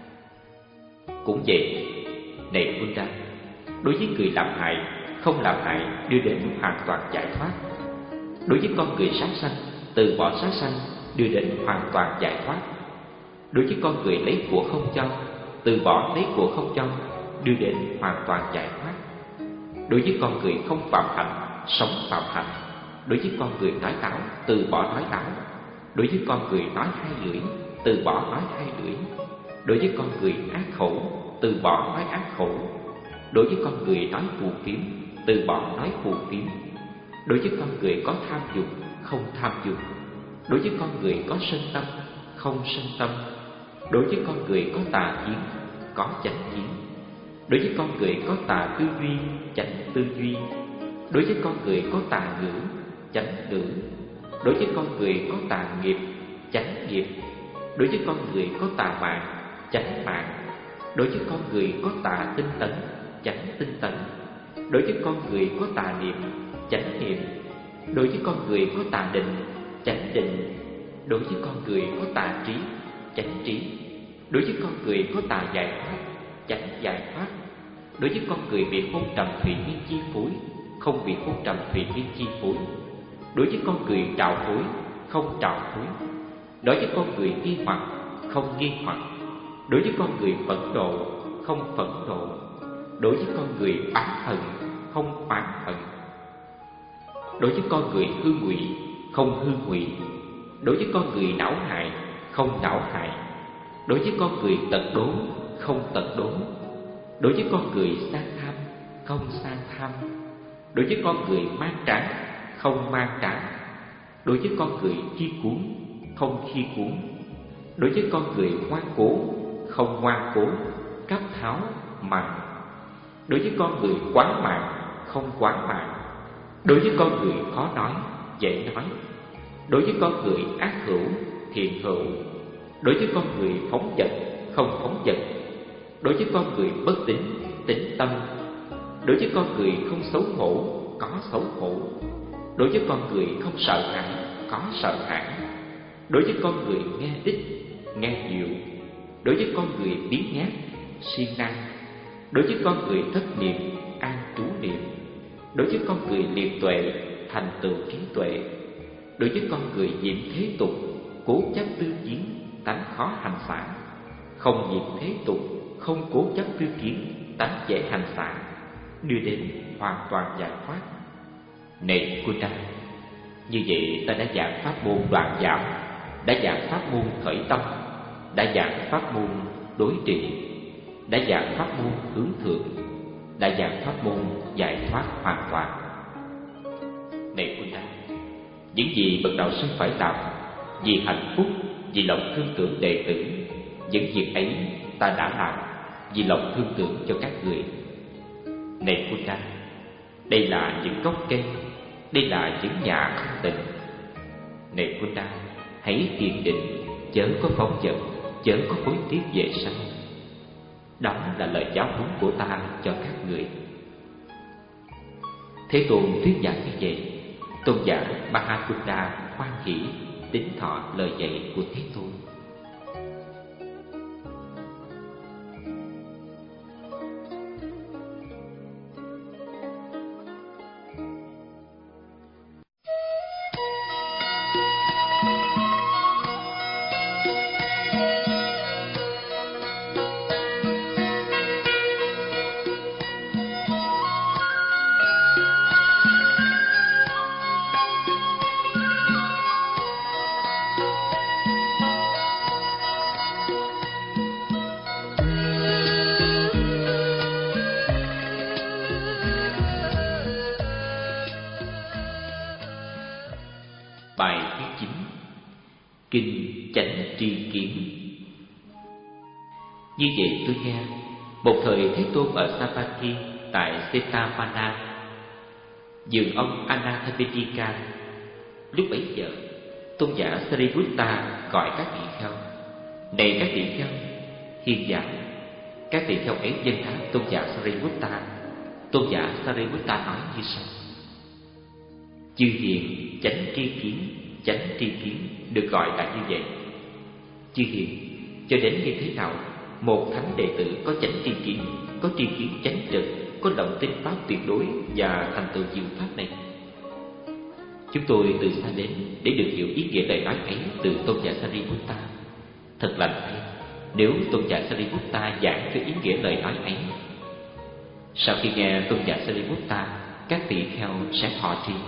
Cũng vậy, này Buddha, đối với người làm hại, không làm hại đưa đến hoàn toàn giải thoát. Đối với con người sát sanh, từ bỏ sát sanh đưa đến hoàn toàn giải thoát. Đối với con người lấy của không cho, từ bỏ lấy của không cho đưa đến hoàn toàn giải thoát. Đối với con người không phạm hạnh, sống phạm hạnh. Đối với con người nói láo, từ bỏ nói láo. Đối với con người nói hai lưỡi, từ bỏ nói hai lưỡi. Đối với con người ác khẩu, từ bỏ nói ác khẩu. Đối với con người nói phù phiếm, từ bỏ nói phù phiếm. Đối với con người có tham dục, không tham dục. Đối với con người có sân tâm, không sân tâm. Đối với con người có tà kiến, có chánh kiến. Đối với con người có tà tư duy, chánh tư duy. Đối với con người có tà ngữ, chánh ngữ. Đối với con người có tà nghiệp, chánh nghiệp. Đối với con người có tà mạng, chánh mạng. Đối với con người có tà tinh tấn, chánh tinh tấn. Đối với con người có tà niệm, chánh niệm. Đối với con người có tà định, chánh định. Đối với con người có tà trí, chánh trí. Đối với con người có tà giải thoát, chánh giải thoát. Đối với con người bị hôn trầm thủy miên chi phối, không bị hôn trầm thủy miên chi phối. Đối với con người trạo hối, không trạo hối. Đối với con người nghi hoặc, không nghi hoặc. Đối với con người phẫn nộ, không phẫn nộ. Đối với con người oán hận, không oán hận. Đối với con người hư ngụy, không hư ngụy. Đối với con người não hại, không não hại. Đối với con người tật đố, không tật đố. Đối với con người sang tham, không sang tham. Đối với con người mang tráng, không mang tráng. Đối với con người khi cuốn, không khi cuốn. Đối với con người ngoan cố, không ngoan cố, cấp tháo, mạng. Đối với con người quá mạng, không quá mạng. Đối với con người khó nói, dễ nói. Đối với con người ác hữu, thiện hữu. Đối với con người phóng dật, không phóng dật. Đối với con người bất tín, tín tâm. Đối với con người không xấu hổ, có xấu hổ. Đối với con người không sợ hãi, có sợ hãi. Đối với con người nghe ít, nghe nhiều. Đối với con người biếng nhác, siêng năng. Đối với con người thất niệm, an trú niệm. Đối với con người liệt tuệ, thành tựu trí tuệ. Đối với con người nhiễm thế tục, cố chấp tư kiến, tánh khó hành xả. Không nhiễm thế tục, không cố chấp tư kiến, tánh dễ hành xả, đưa đến hoàn toàn giải thoát. Này Buddha, như vậy ta đã giảng pháp môn đoạn giảm, đã giảng pháp môn khởi tâm, đã giảng pháp môn đối trị, đã giảng pháp môn hướng thượng, đã giảng pháp môn giải thoát hoàn toàn. Này Buddha, những gì bậc đạo sư phải làm vì hạnh phúc, vì lòng thương tưởng đệ tử, những việc ấy ta đã làm vì lòng thương tưởng cho các người. Này Buddha, đây là những gốc cây, đây là những nhà không tịnh. Này Buddha, hãy kiên định, chớ có phong giận, chớ có hối tiếc về sau. Đó là lời giáo huấn của ta cho các người. Thế Tôn thuyết giảng như vậy, tôn giả Mahabuddha hoan hỷ tín thọ lời dạy của Thế Tôn. Kinh Chánh Tri Kiến. Như vậy tôi nghe, một thời Thế Tôn ở Savatthi tại Setavana, dường ông Anathapindika. Lúc bấy giờ, tôn giả Sariputta gọi các vị kheo: này các vị kheo, hiền giả. Các vị kheo ấy dân tháp tôn giả Sariputta. Tôn giả Sariputta nói như sau: chư hiền, chánh tri kiến, chánh tri kiến được gọi là như vậy. Chư hiền, cho đến như thế nào một thánh đệ tử có chánh tri kiến, có tri kiến chánh trực, có lòng tin pháp tuyệt đối và thành tựu diệu pháp này? Chúng tôi từ xa đến để được hiểu ý nghĩa lời nói ấy từ tôn giả Sariputta. Thật lành thay nếu tôn giả Sariputta giảng cho ý nghĩa lời nói ấy. Sau khi nghe tôn giả Sariputta, các tỳ kheo sẽ thọ trì: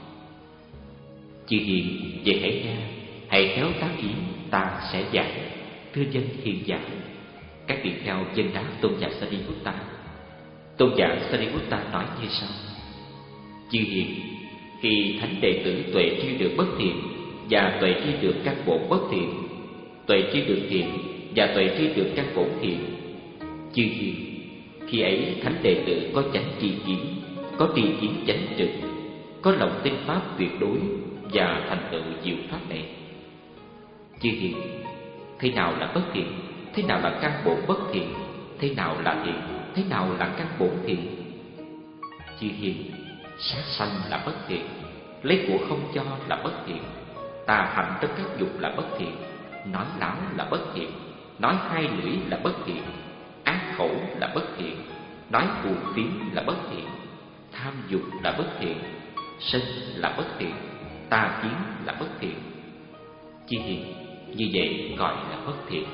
chư hiền, vậy hãy nghe, hãy khéo tác ý, ta sẽ giảng. Thưa dân hiền giả. Các tỳ kheo dân đáp tôn giả Sariputta. Tôn giả Sariputta nói như sau: chư hiền, khi thánh đệ tử tuệ tri được bất thiện và tuệ tri được các bổn bất thiện, tuệ tri được thiện và tuệ tri được các bổn thiện, chư hiền, khi ấy thánh đệ tử có chánh tri kiến, có tri kiến chánh trực, có lòng tin pháp tuyệt đối và thành tựu diệu pháp này. Chư hiền, thế nào là bất thiện? Thế nào là căn bổn bất thiện? Thế nào là thiện? Thế nào là căn bổn thiện? Chư hiền, sát sanh là bất thiện, lấy của không cho là bất thiện, tà hạnh trong các dục là bất thiện, nói láo là bất thiện, nói hai lưỡi là bất thiện, ác khẩu là bất thiện, nói phù phiếm là bất thiện, tham dục là bất thiện, sân là bất thiện, tà kiến là bất thiện. Chư hiền, như vậy gọi là bất thiện.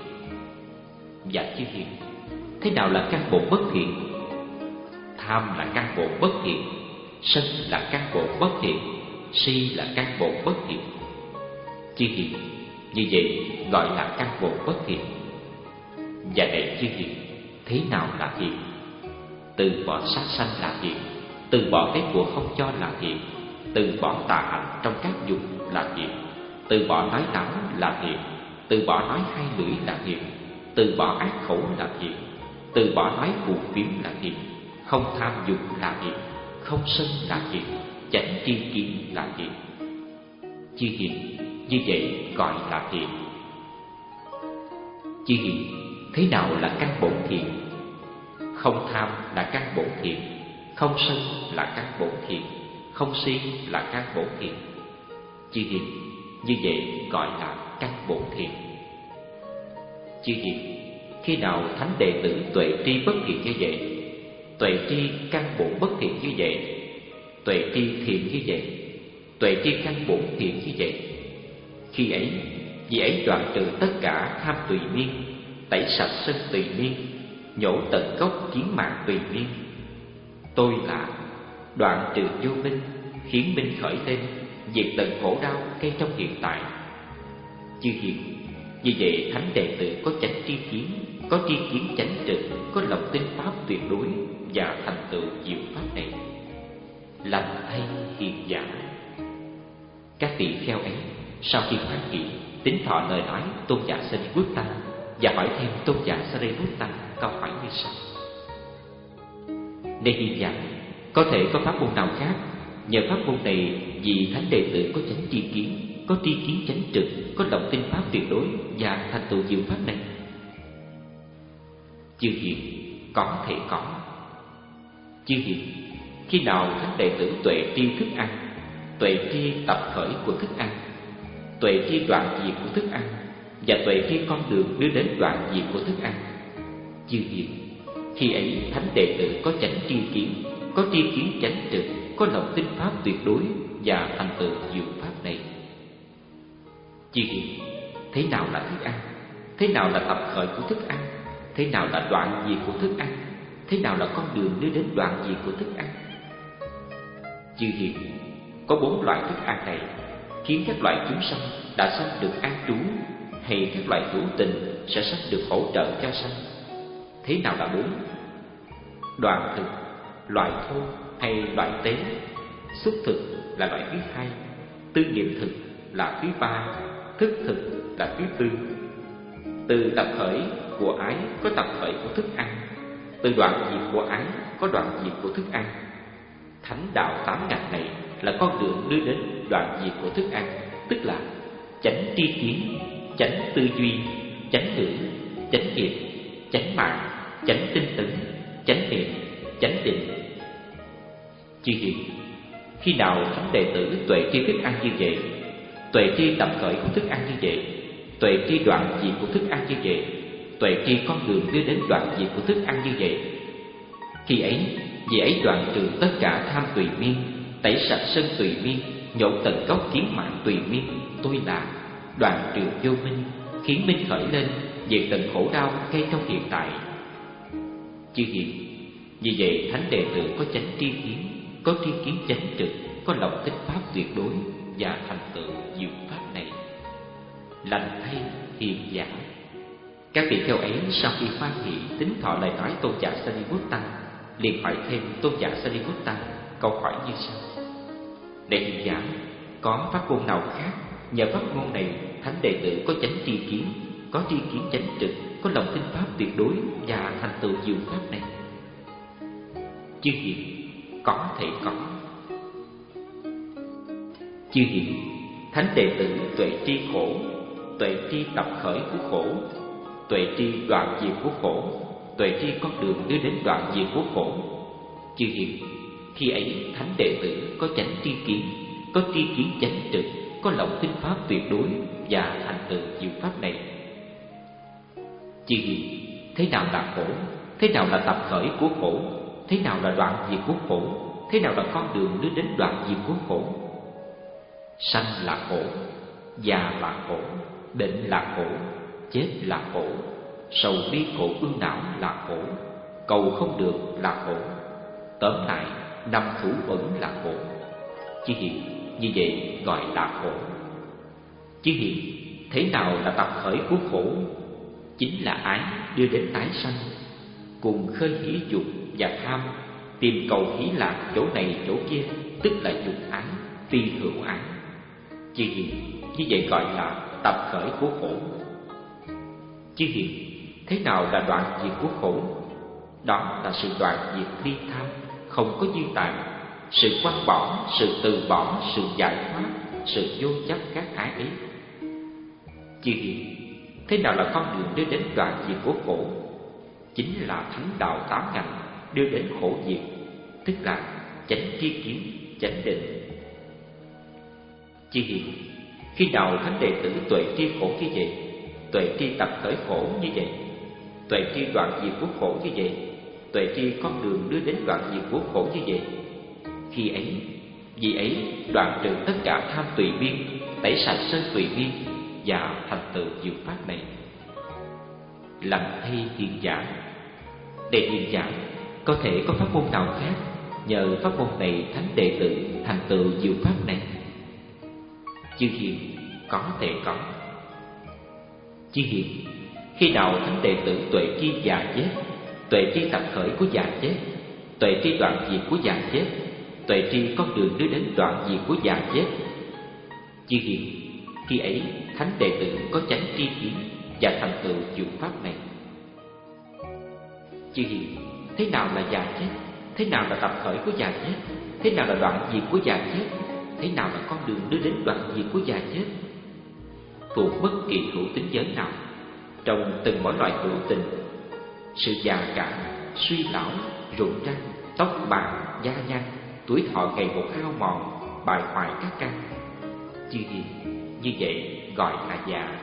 Dạ chư hiền, thế nào là căn bổn bất thiện? Tham là căn bổn bất thiện, sân là căn bổn bất thiện, si là căn bổn bất thiện. Chư hiền, như vậy gọi là căn bổn bất thiện. Dạ này chư hiền, thế nào là thiện? Từ bỏ sát sanh là thiện, từ bỏ cái của không cho là thiện, từ bỏ tà hạnh trong các dục là thiện, từ bỏ nói láo là thiện, từ bỏ nói hai lưỡi là thiện, từ bỏ ác khẩu là thiện, từ bỏ nói phù phiếm là thiện, không tham dục là thiện, không sân là thiện, chánh tri kiến là thiện. Chư hiền, như vậy gọi là thiện. Chư hiền, thế nào là căn bổn thiện? Không tham là căn bổn thiện, không sân là căn bổn thiện, không si là căn bổn thiện. Chư hiền, như vậy gọi là căn bổn thiện. Chư hiền, khi nào thánh đệ tử tuệ tri bất thiện như vậy, tuệ tri căn bổn bất thiện như vậy, tuệ tri thiện như vậy, tuệ tri căn bổn thiện như vậy, khi ấy vị ấy đoạn trừ tất cả tham tùy miên, tẩy sạch sân tùy miên, nhổ tận gốc kiến mạng tùy miên. Tôi là đoạn trừ vô minh, khiến minh khởi lên, diệt tận khổ đau ngay trong hiện tại. Chư hiền, như vậy thánh đệ tử có chánh tri kiến, có tri kiến chánh trực, có lòng tin pháp tuyệt đối và thành tựu diệu pháp này. Lành thay hiền giả. Các tỳ kheo ấy sau khi hoan hỷ tín thọ lời nói tôn giả Sariputta và hỏi thêm tôn giả Sariputta câu hỏi như sau: này hiền giả, có thể có pháp môn nào khác nhờ pháp môn này vì thánh đệ tử có chánh tri kiến, có tri kiến chánh trực, có lòng tin pháp tuyệt đối và thành tựu diệu pháp này? Chư hiền, có thể có. Chư hiền, khi nào thánh đệ tử tuệ tri thức ăn, tuệ tri tập khởi của thức ăn, tuệ tri đoạn diệt của thức ăn và tuệ tri con đường đưa đến đoạn diệt của thức ăn? Chư hiền, khi ấy thánh đệ tử có chánh tri kiến, có tri kiến chánh trực, có lòng tin pháp tuyệt đối và thành tựu diệu pháp này. Chư hiền, thế nào là thức ăn? Thế nào là tập khởi của thức ăn? Thế nào là đoạn diệt của thức ăn? Thế nào là con đường đưa đến đoạn diệt của thức ăn? Chư hiền, có bốn loại thức ăn này khiến các loại chúng sanh đã sanh được an trú, hay các loại hữu tình sẽ sanh được hỗ trợ cho sanh. Thế nào là bốn? Đoạn thực, loại thô hay loại tế, xúc thực là loại thứ hai, tư niệm thực là thứ ba, thức thực là thứ tư. Từ tập khởi của ái có tập khởi của thức ăn, từ đoạn diệt của ái có đoạn diệt của thức ăn. Thánh đạo tám ngạch này là con đường đưa đến đoạn diệt của thức ăn, tức là chánh tri kiến, chánh tư duy, chánh ngữ, chánh nghiệp, chánh mạng, chánh tinh tấn, chánh niệm, chánh định. Chi hiền, khi nào thánh đệ tử tuệ tri thức ăn như vậy, tuệ tri tập khởi của thức ăn như vậy, tuệ tri đoạn diệt của thức ăn như vậy, tuệ tri con đường đưa đến đoạn diệt của thức ăn như vậy, khi ấy vì ấy đoạn trừ tất cả tham tùy miên, tẩy sạch sân tùy miên, nhổ tận gốc kiến mạng tùy miên, tôi là đoạn trừ vô minh, khiến minh khởi lên, diệt tận khổ đau ngay trong hiện tại. Chư hiền, vì vậy thánh đệ tử có chánh tri kiến, có tri kiến chánh trực, có lòng thích pháp tuyệt đối và thành tựu diệu pháp này. Lành thay hiền giả. Các vị kheo ấy sau khi hoan hỷ tính thọ lời nói tôn giả Sariputta, liền hỏi thêm tôn giả Sariputta câu hỏi như sau: Đệ hiền giả, có pháp môn nào khác nhờ pháp môn này thánh đệ tử có chánh tri kiến, có tri kiến chánh trực, có lòng tin pháp tuyệt đối và thành tựu diệu pháp này? Chư hiền, có thể có. Chư hiền, thánh đệ tử tuệ tri khổ, tuệ tri tập khởi của khổ, tuệ tri đoạn diệt của khổ, tuệ tri con đường đưa đến đoạn diệt của khổ. Chư hiền, khi ấy thánh đệ tử có chánh tri kiến, có tri kiến chánh trực, có lòng tin pháp tuyệt đối và thành tựu diệu pháp này. Chư hiền, thế nào là khổ? Thế nào là tập khởi của khổ? Thế nào là đoạn diệt của khổ? Thế nào là con đường đưa đến đoạn diệt của khổ? Sanh là khổ, già là khổ, bệnh là khổ, chết là khổ, sầu bi khổ ưu não là khổ, cầu không được là khổ. Tóm lại, năm thủ vẫn là khổ. Chứ hiền, như vậy gọi là khổ. Chứ hiền, thế nào là tập khởi của khổ? Chính là ái đưa đến tái sanh, cùng khơi hỷ dục và tham, tìm cầu hỷ lạc chỗ này chỗ kia, tức là dục ái, phi hữu ái. Chứ hiền, như vậy gọi là tập khởi của khổ. Chứ hiền, thế nào là đoạn diệt của khổ? Đó là sự đoạn diệt ly tham, không có dư tạng, sự quăng bỏ, sự từ bỏ, sự giải thoát, sự vô chấp các ái ấy. Chứ hiền, thế nào là con đường đưa đến đoạn diệt của khổ? Chính là thánh đạo tám ngành đưa đến khổ diệt, tức là chánh tri kiến, chánh định. Chứ hiền, khi nào thánh đệ tử tuệ tri khổ như vậy, tuệ tri tập khởi khổ như vậy, tuệ tri đoạn diệt của khổ như vậy, tuệ tri con đường đưa đến đoạn diệt của khổ như vậy, khi ấy, vì ấy đoạn trừ tất cả tham tùy biên, tẩy sạch sân tùy biên và thành tựu diệu pháp này. Làm thay hiền giả. Đệ hiền giả, có thể có pháp môn nào khác nhờ pháp môn này thánh đệ tử thành tựu diệu pháp này? Chư hiền, có thể có. Chư hiền, khi nào thánh đệ tử tuệ tri già chết, tuệ tri tập khởi của già chết, tuệ tri đoạn diệt của già chết, tuệ tri con đường đưa đến đoạn diệt của già chết. Chư hiền, khi ấy thánh đệ tử có chánh tri kiến và thành tựu diệu pháp này. Chư hiền, thế nào là già chết? Thế nào là tập khởi của già chết? Thế nào là đoạn diệt của già chết? Thế nào là con đường đưa đến đoạn diệt của già chết? Thuộc bất kỳ hữu tính giới nào, trong từng mỗi loại hữu tình, sự già cả, suy lão, rụng răng, tóc bạc, da nhăn, tuổi thọ ngày một hao mòn, bại hoại các căn. Chư hiền, như vậy gọi là già.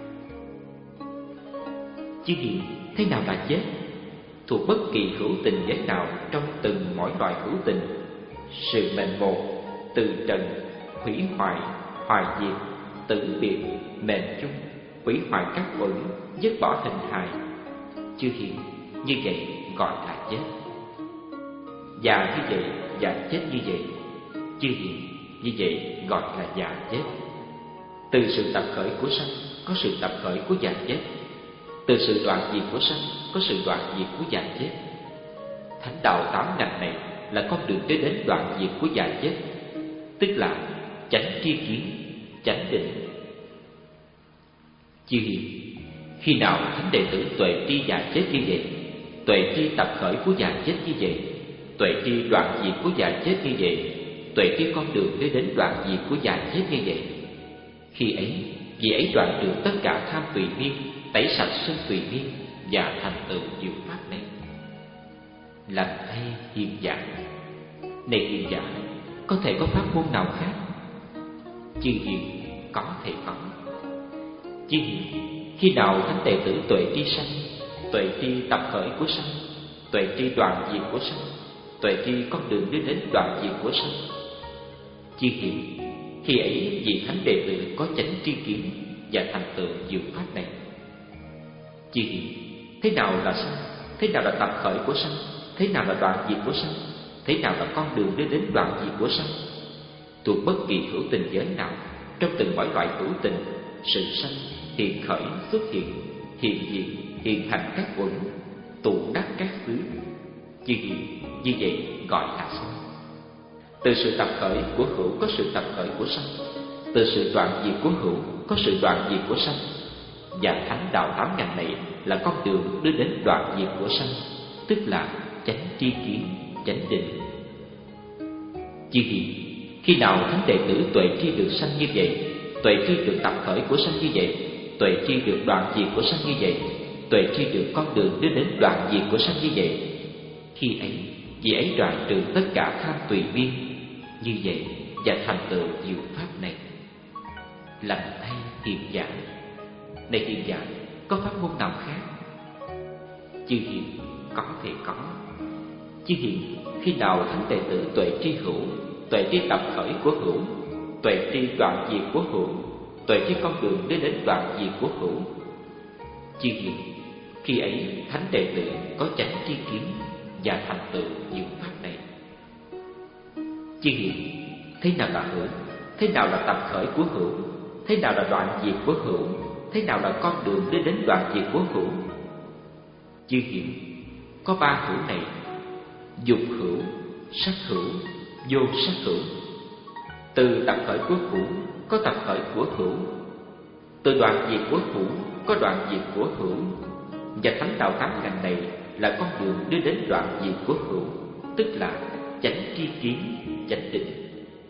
Chư hiền, thế nào là chết? Thuộc bất kỳ hữu tình giới nào trong từng mỗi loại hữu tình, sự mệnh một, từ trần, hủy hoại, hoại diệt, tử biệt, mệnh chung, hủy hoại các uẩn, dứt bỏ hình hài. Chư hiền, như vậy gọi là chết. Già như vậy và chết như vậy. Chư hiền, như vậy gọi là già chết. Từ sự tập khởi của sanh có sự tập khởi của già chết, từ sự đoạn diệt của sanh có sự đoạn diệt của già chết. Thánh đạo tám ngành này là con đường đến đến đoạn diệt của già chết, tức là chánh tri kiến, chánh định. Chư Hiền, khi nào thánh đệ tử tuệ tri già chết như vậy, tuệ tri tập khởi của già chết như vậy, tuệ tri đoạn diệt của già chết như vậy, tuệ tri con đường để đến đoạn diệt của già chết như vậy, khi ấy vị ấy đoạn trừ tất cả tham tùy miên, tẩy sạch sân tùy miên và thành tựu diệu pháp này. Lành thay hiền giả. Này hiền giả, có thể có pháp môn nào khác? Chư Hiền, có thể có. Chư Hiền, khi nào thánh đệ tử tuệ tri sanh, tuệ tri tập khởi của sanh, tuệ tri đoạn diệt của sanh, tuệ tri con đường đi đến đoạn diệt của sanh, chư Hiền, khi ấy vị thánh đệ tử có chánh tri kiến và thành tựu diệu pháp này. Chư Hiền, thế nào là sanh, thế nào là tập khởi của sanh, thế nào là đoạn diệt của sanh, thế nào là con đường đi đến đoạn diệt của sanh? Thuộc bất kỳ hữu tình giới nào, trong từng mọi loại hữu tình, sự sanh, hiện khởi, xuất hiện, hiện diện, hiện hành các uẩn, tụ đắc các xứ. Chư Hiền, như vậy gọi là sanh. Từ sự tập khởi của hữu có sự tập khởi của sanh, từ sự đoạn diệt của hữu có sự đoạn diệt của sanh, và thánh đạo tám ngành này là con đường đưa đến đoạn diệt của sanh, tức là chánh tri kiến, chánh định. Chư Hiền, khi nào thánh đệ tử tuệ tri được sanh như vậy, tuệ tri được tập khởi của sanh như vậy, tuệ tri được đoạn diệt của sanh như vậy, tuệ tri được con đường đưa đến đoạn diệt của sanh như vậy, khi ấy vị ấy đoạn trừ tất cả tham tùy miên như vậy và thành tựu diệu pháp này. Lành thay hiền giả. Này hiền giả, có pháp môn nào khác? Chư Hiền, có thể có. Chư Hiền, khi nào thánh đệ tử tuệ tri hữu, tuệ tri tập khởi của hữu, tuệ tri đoạn diệt của hữu, tuệ tri con đường để đến đoạn diệt của hữu, chư Hiền, khi ấy thánh đệ tử có chánh tri kiến và thành tựu diệu pháp này. Chư Hiền, thế nào là hữu, thế nào là tập khởi của hữu, thế nào là đoạn diệt của hữu, thế nào là con đường để đến đoạn diệt của hữu? Chư Hiền, có ba hữu này: dục hữu, sắc hữu, vô sắc hữu. Từ tập khởi của hữu có tập khởi của hữu, từ đoạn diệt của hữu có đoạn diệt của hữu, và thánh đạo tám ngành này là con đường đưa đến đoạn diệt của hữu, tức là chánh tri kiến, chánh định.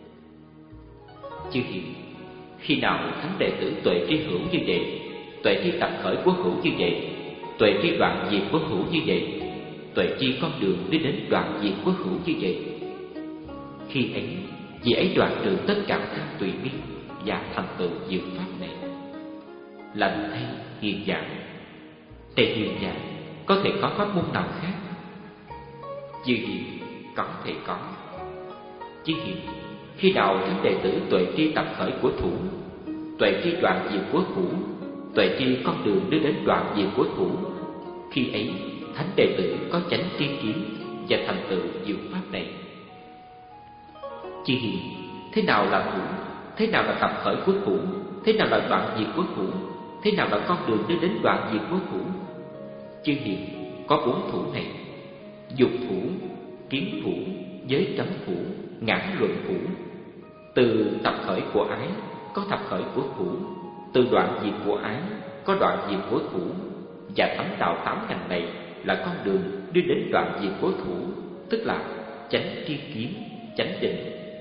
Chư Hiền, khi nào thánh đệ tử tuệ tri hữu như vậy, tuệ tri tập khởi của hữu như vậy, tuệ tri đoạn diệt của hữu như vậy, tuệ tri con đường đi đến đoạn diệt của hữu như vậy, khi ấy vị ấy đoạn trừ tất cả tham tùy miên và thành tựu diệu pháp này. Lành thay hiền giả. Tề hiền giả, có thể có pháp môn nào khác? Chư Hiền, có thể có. Chư Hiền, khi nào thánh đệ tử tuệ tri tập khởi của thủ, tuệ tri đoạn diệt của thủ, tuệ tri con đường đưa đến đoạn diệt của thủ, khi ấy thánh đệ tử có chánh tri kiến và thành tựu diệu pháp này. Chư Hiền, thế nào là thủ, thế nào là tập khởi của thủ, thế nào là đoạn diệt của thủ, thế nào là con đường đưa đến đoạn diệt của thủ? Chư Hiền, có bốn thủ này: dục thủ, kiến thủ, giới cấm thủ, ngã luận thủ. Từ tập khởi của ái có tập khởi của thủ, từ đoạn diệt của ái có đoạn diệt của thủ, và thánh đạo tám ngành này là con đường đưa đến đoạn diệt của thủ, tức là chánh tri kiến, chánh định.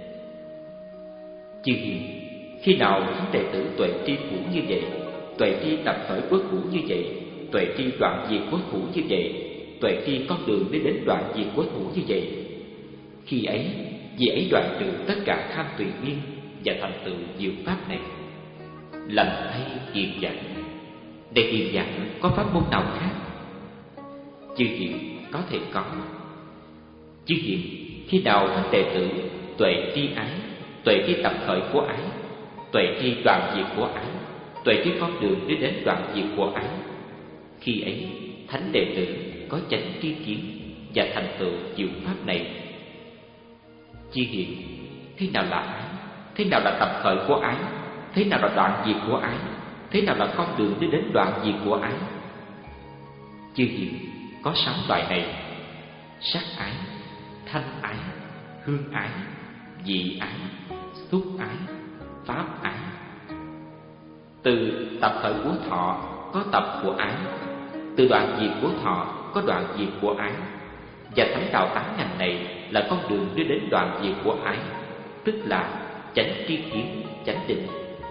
Chư Hiền, khi nào thánh đệ tử tuệ tri thủ như vậy, tuệ tri tập khởi của thủ như vậy, tuệ tri đoạn diệt của thủ như vậy, tuệ tri con đường đi đến đoạn diệt của thủ như vậy, khi ấy vị ấy đoạn trừ tất cả tham tùy miên và thành tựu diệu pháp này. Lành thay hiền giả. Để hiền giả, có pháp môn nào khác? Chư Hiền, có thể có. Chư Hiền, khi nào thánh đệ tử tuệ tri ái, tuệ tri tập khởi của ái, tuệ tri đoạn diệt của ái, tuệ tri con đường đi đến đoạn diệt của ái, khi ấy thánh đệ tử có chánh tri kiến và thành tựu diệu pháp này. Chư Hiền, thế nào là ái, thế nào là tập khởi của ái, thế nào là đoạn diệt của ái, thế nào là con đường đi đến đoạn diệt của ái? Chư Hiền, có sáu loại này: sắc ái, thanh ái, hương ái, vị ái, xúc ái, pháp ái. Từ tập khởi của thọ có tập của ái, từ đoạn diệt của thọ có đoạn diệt của ái. Và thánh đạo tám ngành này là con đường đưa đến đoạn diệt của ái, tức là chánh tri kiến, chánh định.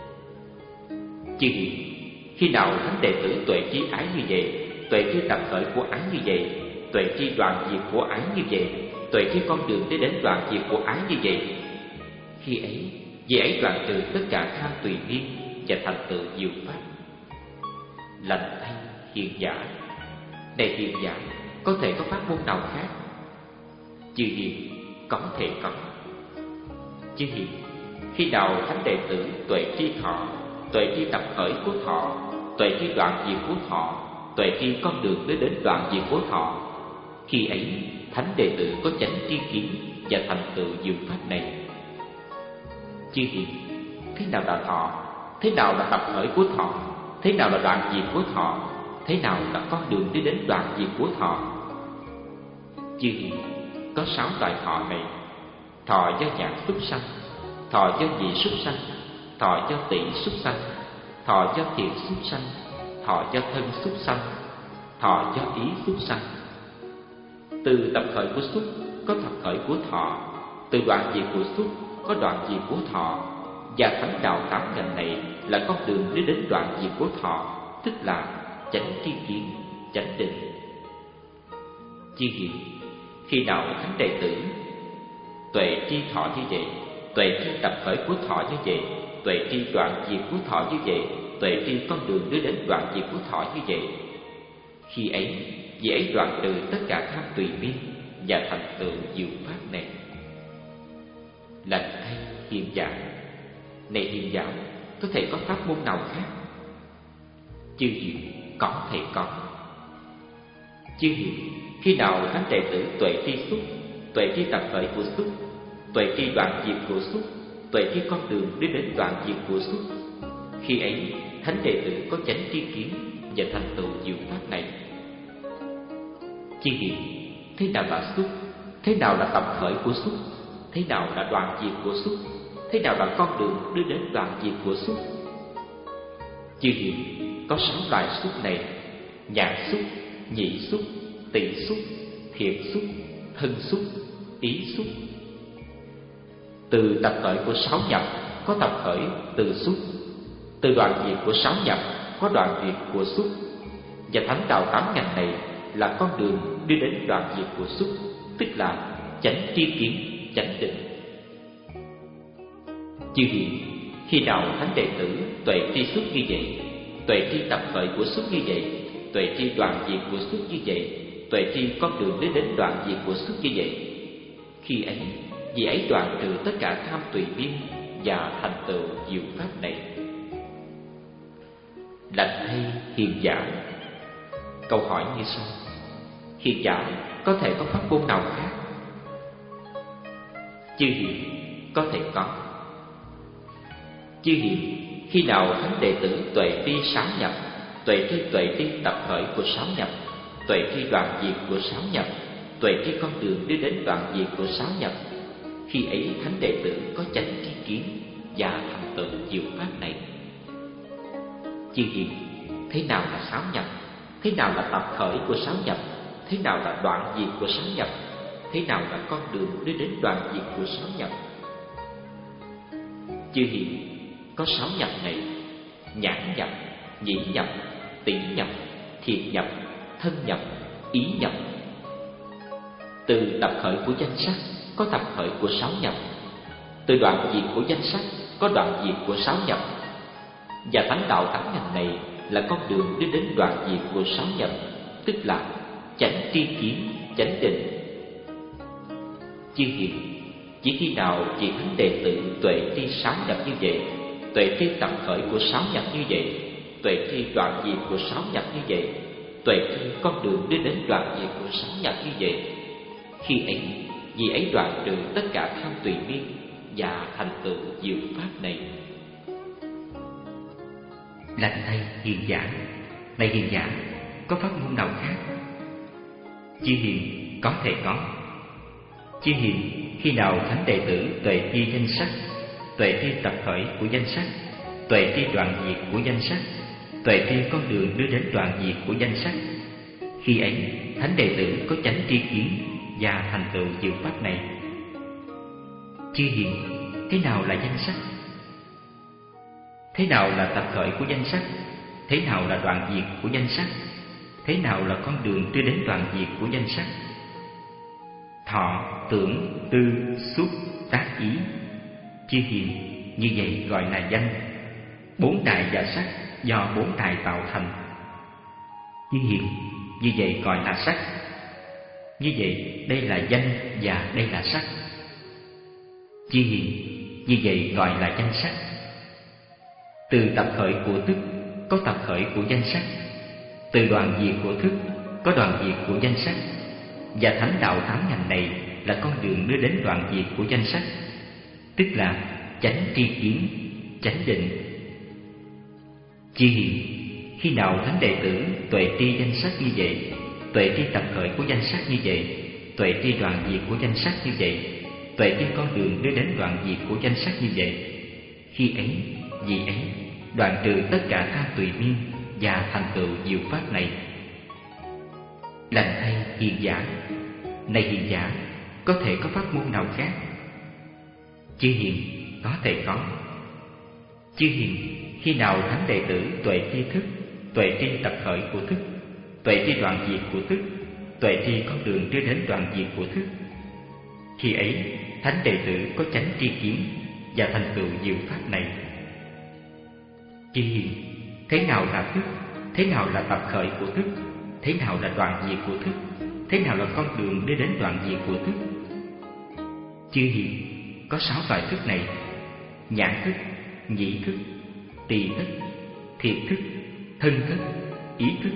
Chư hiền, khi nào thánh đệ tử tuệ tri ái như vậy, tuệ tri tập khởi của ái như vậy, tuệ tri đoạn diệt của ái như vậy, tuệ tri con đường để đến đoạn diệt của ái như vậy, khi ấy, vì ấy đoạn trừ tất cả tham tùy biên và thành tựu diệu pháp. Lành thay hiền giả, này hiền giả, có thể có pháp môn nào khác? Chư hiền, có thể có. Chư hiền, khi nào thánh đệ tử tuệ tri thọ, tuệ tri tập khởi của thọ, tuệ tri đoạn diệt của thọ, tuệ tri con đường để đến đoạn diệt của thọ, khi ấy thánh đệ tử có chánh tri kiến và thành tựu diệu pháp này. Chư hiền, thế nào là thọ? Thế nào là tập khởi của thọ? Thế nào là đoạn diệt của thọ? Thế nào là con đường đi đến đoạn diệt của thọ? Chư hiền, có sáu loại thọ này: thọ do nhãn xuất sanh, thọ do nhị xuất sanh, thọ do tỷ xuất sanh, thọ do thiệt xuất sanh, thọ do thân xuất sanh, thọ do ý xuất sanh. Từ tập khởi của xuất có tập khởi của thọ, từ đoạn diệt của xuất có đoạn diệt của thọ. Và thánh đạo tám ngành này là con đường đi đến đoạn diệt của thọ, tức là chánh tri kiến, chánh định. Chư hiền, khi nào thánh đệ tử tuệ tri thọ như vậy, tuệ tri tập khởi của thọ như vậy, tuệ tri đoạn diệt của thọ như vậy, tuệ tri con đường đi đến đoạn diệt của thọ như vậy, khi ấy, vì ấy đoạn trừ tất cả tham tùy biên và thành tựu diệu pháp này. Lành thay hiền giả, này hiền giả, có thể có pháp môn nào khác? Chư hiền, có thể có. Chư hiền, khi nào thánh đệ tử tuệ tri xuất, tuệ tri tập khởi của xuất, tuệ tri đoạn diệt của xuất, tuệ tri con đường đi đến đoạn diệt của xuất, khi ấy thánh đệ tử có chánh tri kiến và thành tựu diệu pháp này. Chư hiền, thế nào là xuất? Thế nào là tập khởi của xuất? Thế nào là đoạn diệt của xuất? Thế nào là con đường đưa đến đoạn diệt của xuất? Chư hiền, có sáu loại xuất này: nhãn xuất, nhị xuất, tỷ xuất, thiệt xuất, thân xuất, ý xuất. Từ tập khởi của sáu nhập có tập khởi từ xuất, từ đoạn diệt của sáu nhập có đoạn diệt của xuất. Và thánh đạo tám ngành này là con đường đi đến đoạn diệt của xuất, tức là chánh tri kiến, chánh định. Chư hiền, khi nào thánh đệ tử tuệ tri xuất như vậy, tuệ tri tập khởi của xuất như vậy, tuệ tri đoạn diệt của xuất như vậy, tuệ tri con đường đến đến đoạn diệt của xuất như vậy, khi ấy, vì ấy đoạn trừ tất cả tham tùy biên và thành tựu diệu pháp này. Lành thay hiền giả, câu hỏi như sau: hiền giả, có thể có pháp môn nào khác? Chư hiền, có thể có. Chư hiền, khi nào thánh đệ tử tuệ tri sáu nhập, tuệ tri tuệ tri tập khởi của sáu nhập, tuệ tri đoạn diệt của sáu nhập, tuệ tri con đường đi đến đoạn diệt của sáu nhập, khi ấy thánh đệ tử có chánh tri kiến và thành tựu diệu pháp này. Chư hiền, thế nào là sáu nhập? Thế nào là tập khởi của sáu nhập? Thế nào là đoạn diệt của sáu nhập? Thế nào là con đường đi đến đoạn diệt của sáu nhập? Chư hiền, có sáu nhập này: nhãn nhập, nhĩ nhập, tỷ nhập, thiệt nhập, thân nhập, ý nhập. Từ tập khởi của danh sắc có tập khởi của sáu nhập, từ đoạn diệt của danh sắc có đoạn diệt của sáu nhập. Và thánh đạo tám ngành này là con đường đi đến đoạn diệt của sáu nhập, tức là chánh tri kiến, chánh định. Chư hiền, chỉ khi nào vị thánh đệ tử tuệ tri sáu nhập như vậy, tuệ tri tập khởi của sáu nhập như vậy, tuệ tri đoạn diệt của sáu nhập như vậy, tuệ tri con đường đi đến đoạn diệt của sáu nhập như vậy, khi ấy, vì ấy đoạn trừ tất cả tham tùy biên và thành tựu diệu pháp này. Lành thay hiền giả, này hiền giả, có pháp môn nào khác? Chư hiền, có thể có. Chư hiền, khi nào thánh đệ tử tuệ tri danh sắc, tuệ tri tập khởi của danh sắc, tuệ tri đoạn diệt của danh sắc, tuệ tri con đường đưa đến đoạn diệt của danh sắc. Khi ấy, thánh đệ tử có chánh tri kiến và thành tựu diệu pháp này. Chư hiền, thế nào là danh sắc? Thế nào là tập khởi của danh sắc? Thế nào là đoạn diệt của danh sắc? Thế nào là con đường đưa đến đoạn diệt của danh sắc? Thọ, tưởng, tư, xúc, tác ý. Chư hiền, như vậy gọi là danh. Bốn đại và sắc do bốn đại tạo thành. Chư hiền, như vậy gọi là sắc. Như vậy đây là danh và đây là sắc. Chư hiền, như vậy gọi là danh sắc. Từ tập khởi của thức có tập khởi của danh sắc, từ đoạn diệt của thức có đoạn diệt của danh sắc, và thánh đạo tám ngành này là con đường đưa đến đoạn diệt của danh sắc, tức là chánh tri kiến, chánh định. Chư hiền, khi nào thánh đệ tử tuệ tri danh sắc như vậy, tuệ tri tập khởi của danh sắc như vậy, tuệ tri đoạn diệt của danh sắc như vậy, tuệ tri con đường đưa đến đoạn diệt của danh sắc như vậy, khi ấy, vì ấy, đoạn trừ tất cả tham tùy miên và thành tựu diệu pháp này. Lành thay hiền giả, này hiền giả, có thể có pháp môn nào khác? Chư hiền, có thể có. Chư hiền, khi nào thánh đệ tử tuệ tri thức, tuệ tri tập khởi của thức, tuệ tri đoạn diệt của thức, tuệ tri con đường đưa đến đoạn diệt của thức, khi ấy thánh đệ tử có chánh tri kiến và thành tựu diệu pháp này. Chư hiền, thế nào là thức? Thế nào là tập khởi của thức? Thế nào là đoạn diệt của thức? Thế nào là con đường đưa đến đoạn diệt của thức? Chư hiền, có sáu loại thức này: nhãn thức, nhĩ thức, tỳ thức, thiệt thức, thân thức, ý thức.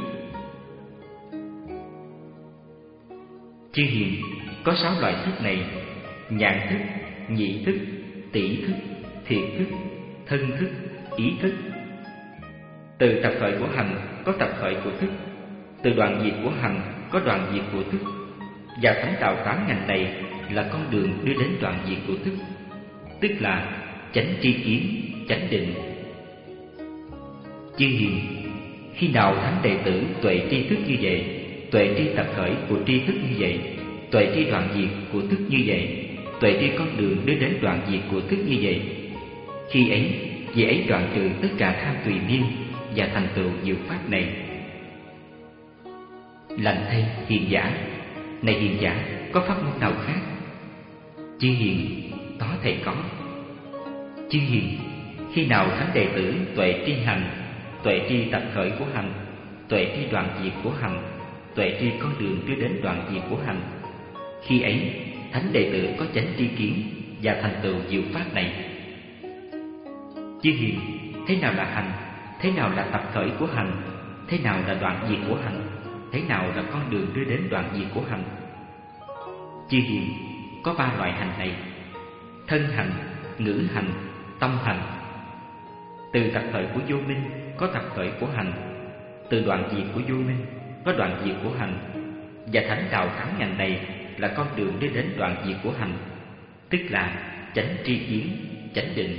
Chư hiền, có sáu loại thức này: nhãn thức, nhĩ thức, tỷ thức, thiệt thức, thân thức, ý thức. Từ tập khởi của hành có tập khởi của thức, từ đoạn diệt của hành có đoạn diệt của thức, và thánh đạo tám ngành này là con đường đưa đến đoạn diệt của thức, tức là chánh tri kiến, chánh định. Chư hiền, khi nào thánh đệ tử tuệ tri thức như vậy, tuệ tri tập khởi của tri thức như vậy, tuệ tri đoạn diệt của thức như vậy, tuệ tri con đường đưa đến đoạn diệt của thức như vậy, khi ấy, vì ấy đoạn trừ tất cả tham tùy miên và thành tựu diệu pháp này. Lành thay hiền giả, này hiền giả, có pháp môn nào khác? Chư hiền, có thể có. Chư hiền, khi nào thánh đệ tử tuệ tri hành, tuệ tri tập khởi của hành, tuệ tri đoạn diệt của hành, tuệ tri con đường đưa đến đoạn diệt của hành, khi ấy thánh đệ tử có chánh tri kiến và thành tựu diệu pháp này. Chư hiền, thế nào là hành? Thế nào là tập khởi của hành? Thế nào là đoạn diệt của hành? Thế nào là con đường đưa đến đoạn diệt của hành? Chư hiền, có ba loại hành này: thân hành, ngữ hành, tâm hành. Từ tập khởi của vô minh có tập khởi của hành, từ đoạn diệt của vô minh có đoạn diệt của hành, và thánh đạo tám ngành này là con đường đưa đến đoạn diệt của hành, tức là chánh tri kiến, chánh định.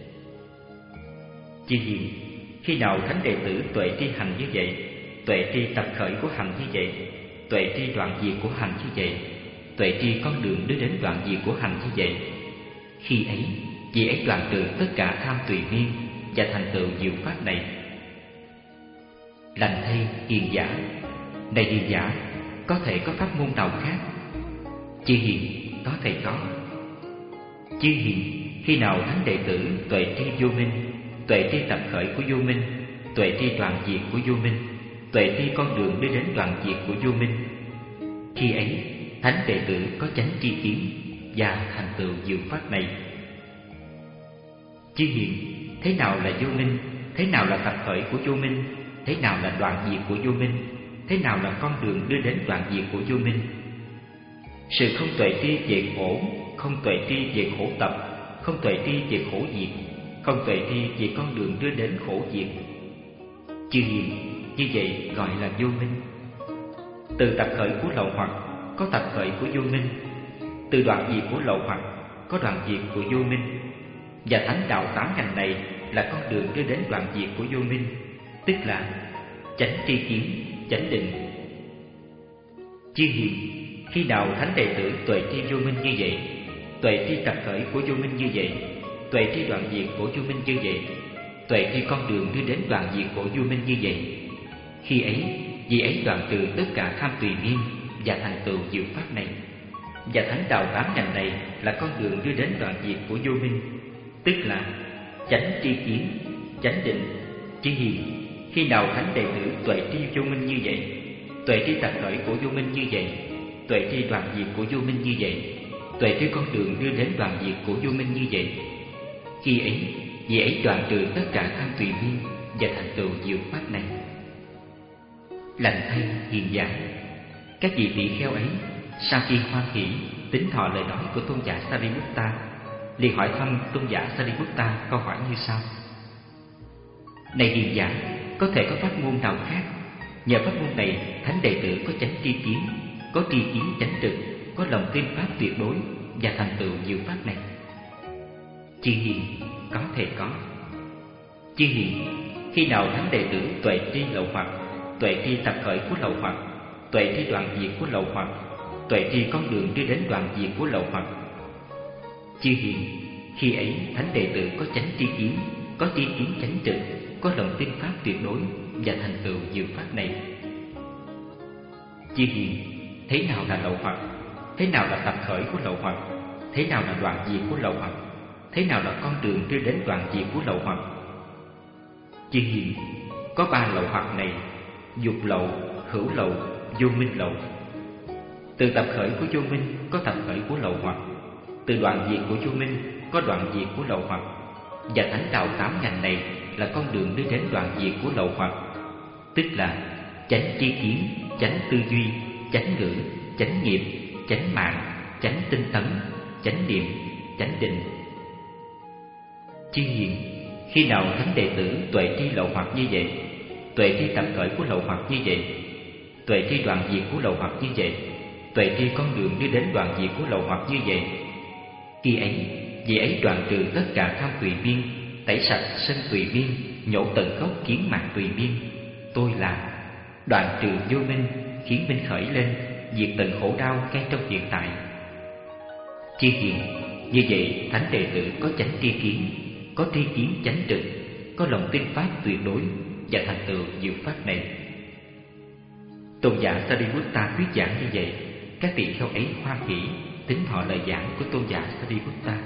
Chư hiền, khi nào thánh đệ tử tuệ tri hành như vậy, tuệ tri tập khởi của hành như vậy, tuệ tri đoạn diệt của hành như vậy, tuệ tri con đường đưa đến đoạn diệt của hành như vậy, khi ấy, vì ấy đoạn trừ tất cả tham tùy miên và thành tựu diệu pháp này. Lành thay hiền giả, này hiền giả, có thể có pháp môn nào khác? Chư hiền, có thể có. Chư hiền, khi nào thánh đệ tử tuệ tri vô minh, tuệ tri tập khởi của vô minh, tuệ tri đoạn diệt của vô minh, tuệ tri con đường đưa đến đoạn diệt của vô minh, khi ấy thánh đệ tử có chánh tri kiến và thành tựu diệu pháp này. Chư hiền, thế nào là vô minh? Thế nào là tập khởi của vô minh? Thế nào là đoạn diệt của vô minh? Thế nào là con đường đưa đến đoạn diệt của vô minh? Sự không tuệ tri về khổ, không tuệ tri về khổ tập, không tuệ tri về khổ diệt, không tuệ tri về con đường đưa đến khổ diệt. Chư hiền, như vậy gọi là vô minh. Từ tập khởi của lậu hoặc có tập khởi của vô minh, từ đoạn diệt của lậu hoặc có đoạn diệt của vô minh, và thánh đạo tám ngành này là con đường đưa đến đoạn diệt của vô minh, tức là chánh tri kiến, chánh định. Chư hiền, khi nào thánh đệ tử tuệ tri vô minh như vậy, tuệ tri tập khởi của vô minh như vậy, tuệ tri đoạn diệt của vô minh như vậy, tuệ tri con đường đưa đến đoạn diệt của vô minh như vậy, khi ấy vị ấy đoạn trừ tất cả tham tùy miên và thành tựu diệu pháp này. Và thánh đạo tám ngành này là con đường đưa đến đoạn diệt của vô minh, tức là chánh tri kiến, chánh định. Chư hiền, khi nào thánh đệ tử tuệ tri vô minh như vậy, tuệ tri tập khởi của vô minh như vậy, tuệ tri đoạn diệt của vô minh như vậy, tuệ tri con đường đưa đến đoạn diệt của vô minh như vậy, khi ấy vị ấy đoạn trừ tất cả tham tùy miên và thành tựu diệu pháp này. Lành thay hiền giả, các vị tỷ kheo ấy sau khi hoan hỷ tín thọ lời nói của tôn giả Sariputta, liền hỏi thăm tôn giả Sariputta câu hỏi như sau: Này hiền giả, có thể có pháp môn nào khác? Nhờ pháp môn này, thánh đệ tử có chánh tri kiến, có tri kiến chánh trực, có lòng tin pháp tuyệt đối và thành tựu diệu pháp này. Chư hiền, có thể có. Chư hiền, khi nào thánh đệ tử tuệ tri lậu hoặc, tuệ tri tập khởi của lậu hoặc, tuệ tri đoạn diệt của lậu hoặc, tuệ tri con đường đưa đến đoạn diệt của lậu hoặc. Chư hiền, khi ấy thánh đệ tử có chánh tri kiến, có tri kiến chánh trực, có lòng tin pháp tuyệt đối và thành tựu diệu pháp này. Chư hiền, thế nào là lậu hoặc? Thế nào là tập khởi của lậu hoặc? Thế nào là đoạn diệt của lậu hoặc? Thế nào là con đường đưa đến đoạn diệt của lậu hoặc? Chư hiền, có ba lậu hoặc này: dục lậu, hữu lậu, vô minh lậu. Từ tập khởi của vô minh có tập khởi của lậu hoặc, từ đoạn diệt của vô minh có đoạn diệt của lậu hoặc. Và thánh đạo tám ngành này là con đường đưa đến đoạn diệt của lậu hoặc, tức là chánh tri kiến, chánh tư duy, chánh ngữ, chánh nghiệp, chánh mạng, chánh tinh tấn, chánh niệm, chánh định. Chư hiền, khi nào thánh đệ tử tuệ tri lậu hoặc như vậy, tuệ tri tập khởi của lậu hoặc như vậy, tuệ tri đoạn diệt của lậu hoặc như vậy, tuệ tri con đường đưa đến đoạn diệt của lậu hoặc như vậy, khi ấy vị ấy đoạn trừ tất cả tham tùy miên, tẩy sạch sân tùy miên, nhổ tận gốc kiến mạng tùy miên. Tôi là đoạn trừ vô minh, khiến minh khởi lên, diệt tận khổ đau ngay trong hiện tại. Chư hiền, như vậy thánh đệ tử có chánh tri kiến, có tri kiến chánh trực, có lòng tin pháp tuyệt đối và thành tựu diệu pháp này. Tôn giả Sariputta thuyết giảng như vậy, các tỳ kheo ấy hoan hỷ tín thọ lời giảng của tôn giả Sariputta.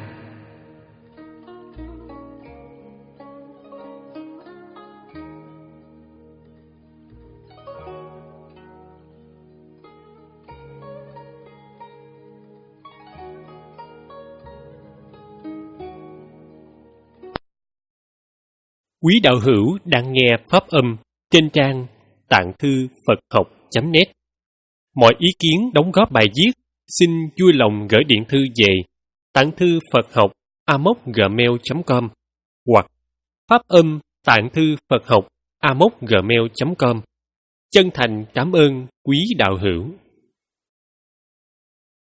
Quý đạo hữu đang nghe pháp âm trên trang tạng thư Phật học chấm net. Mọi ý kiến đóng góp bài viết xin vui lòng gửi điện thư về tạng thư Phật học a m o c gmail chấm com hoặc pháp âm tạng thư Phật học a m o c gmail chấm com. Chân thành cảm ơn quý đạo hữu.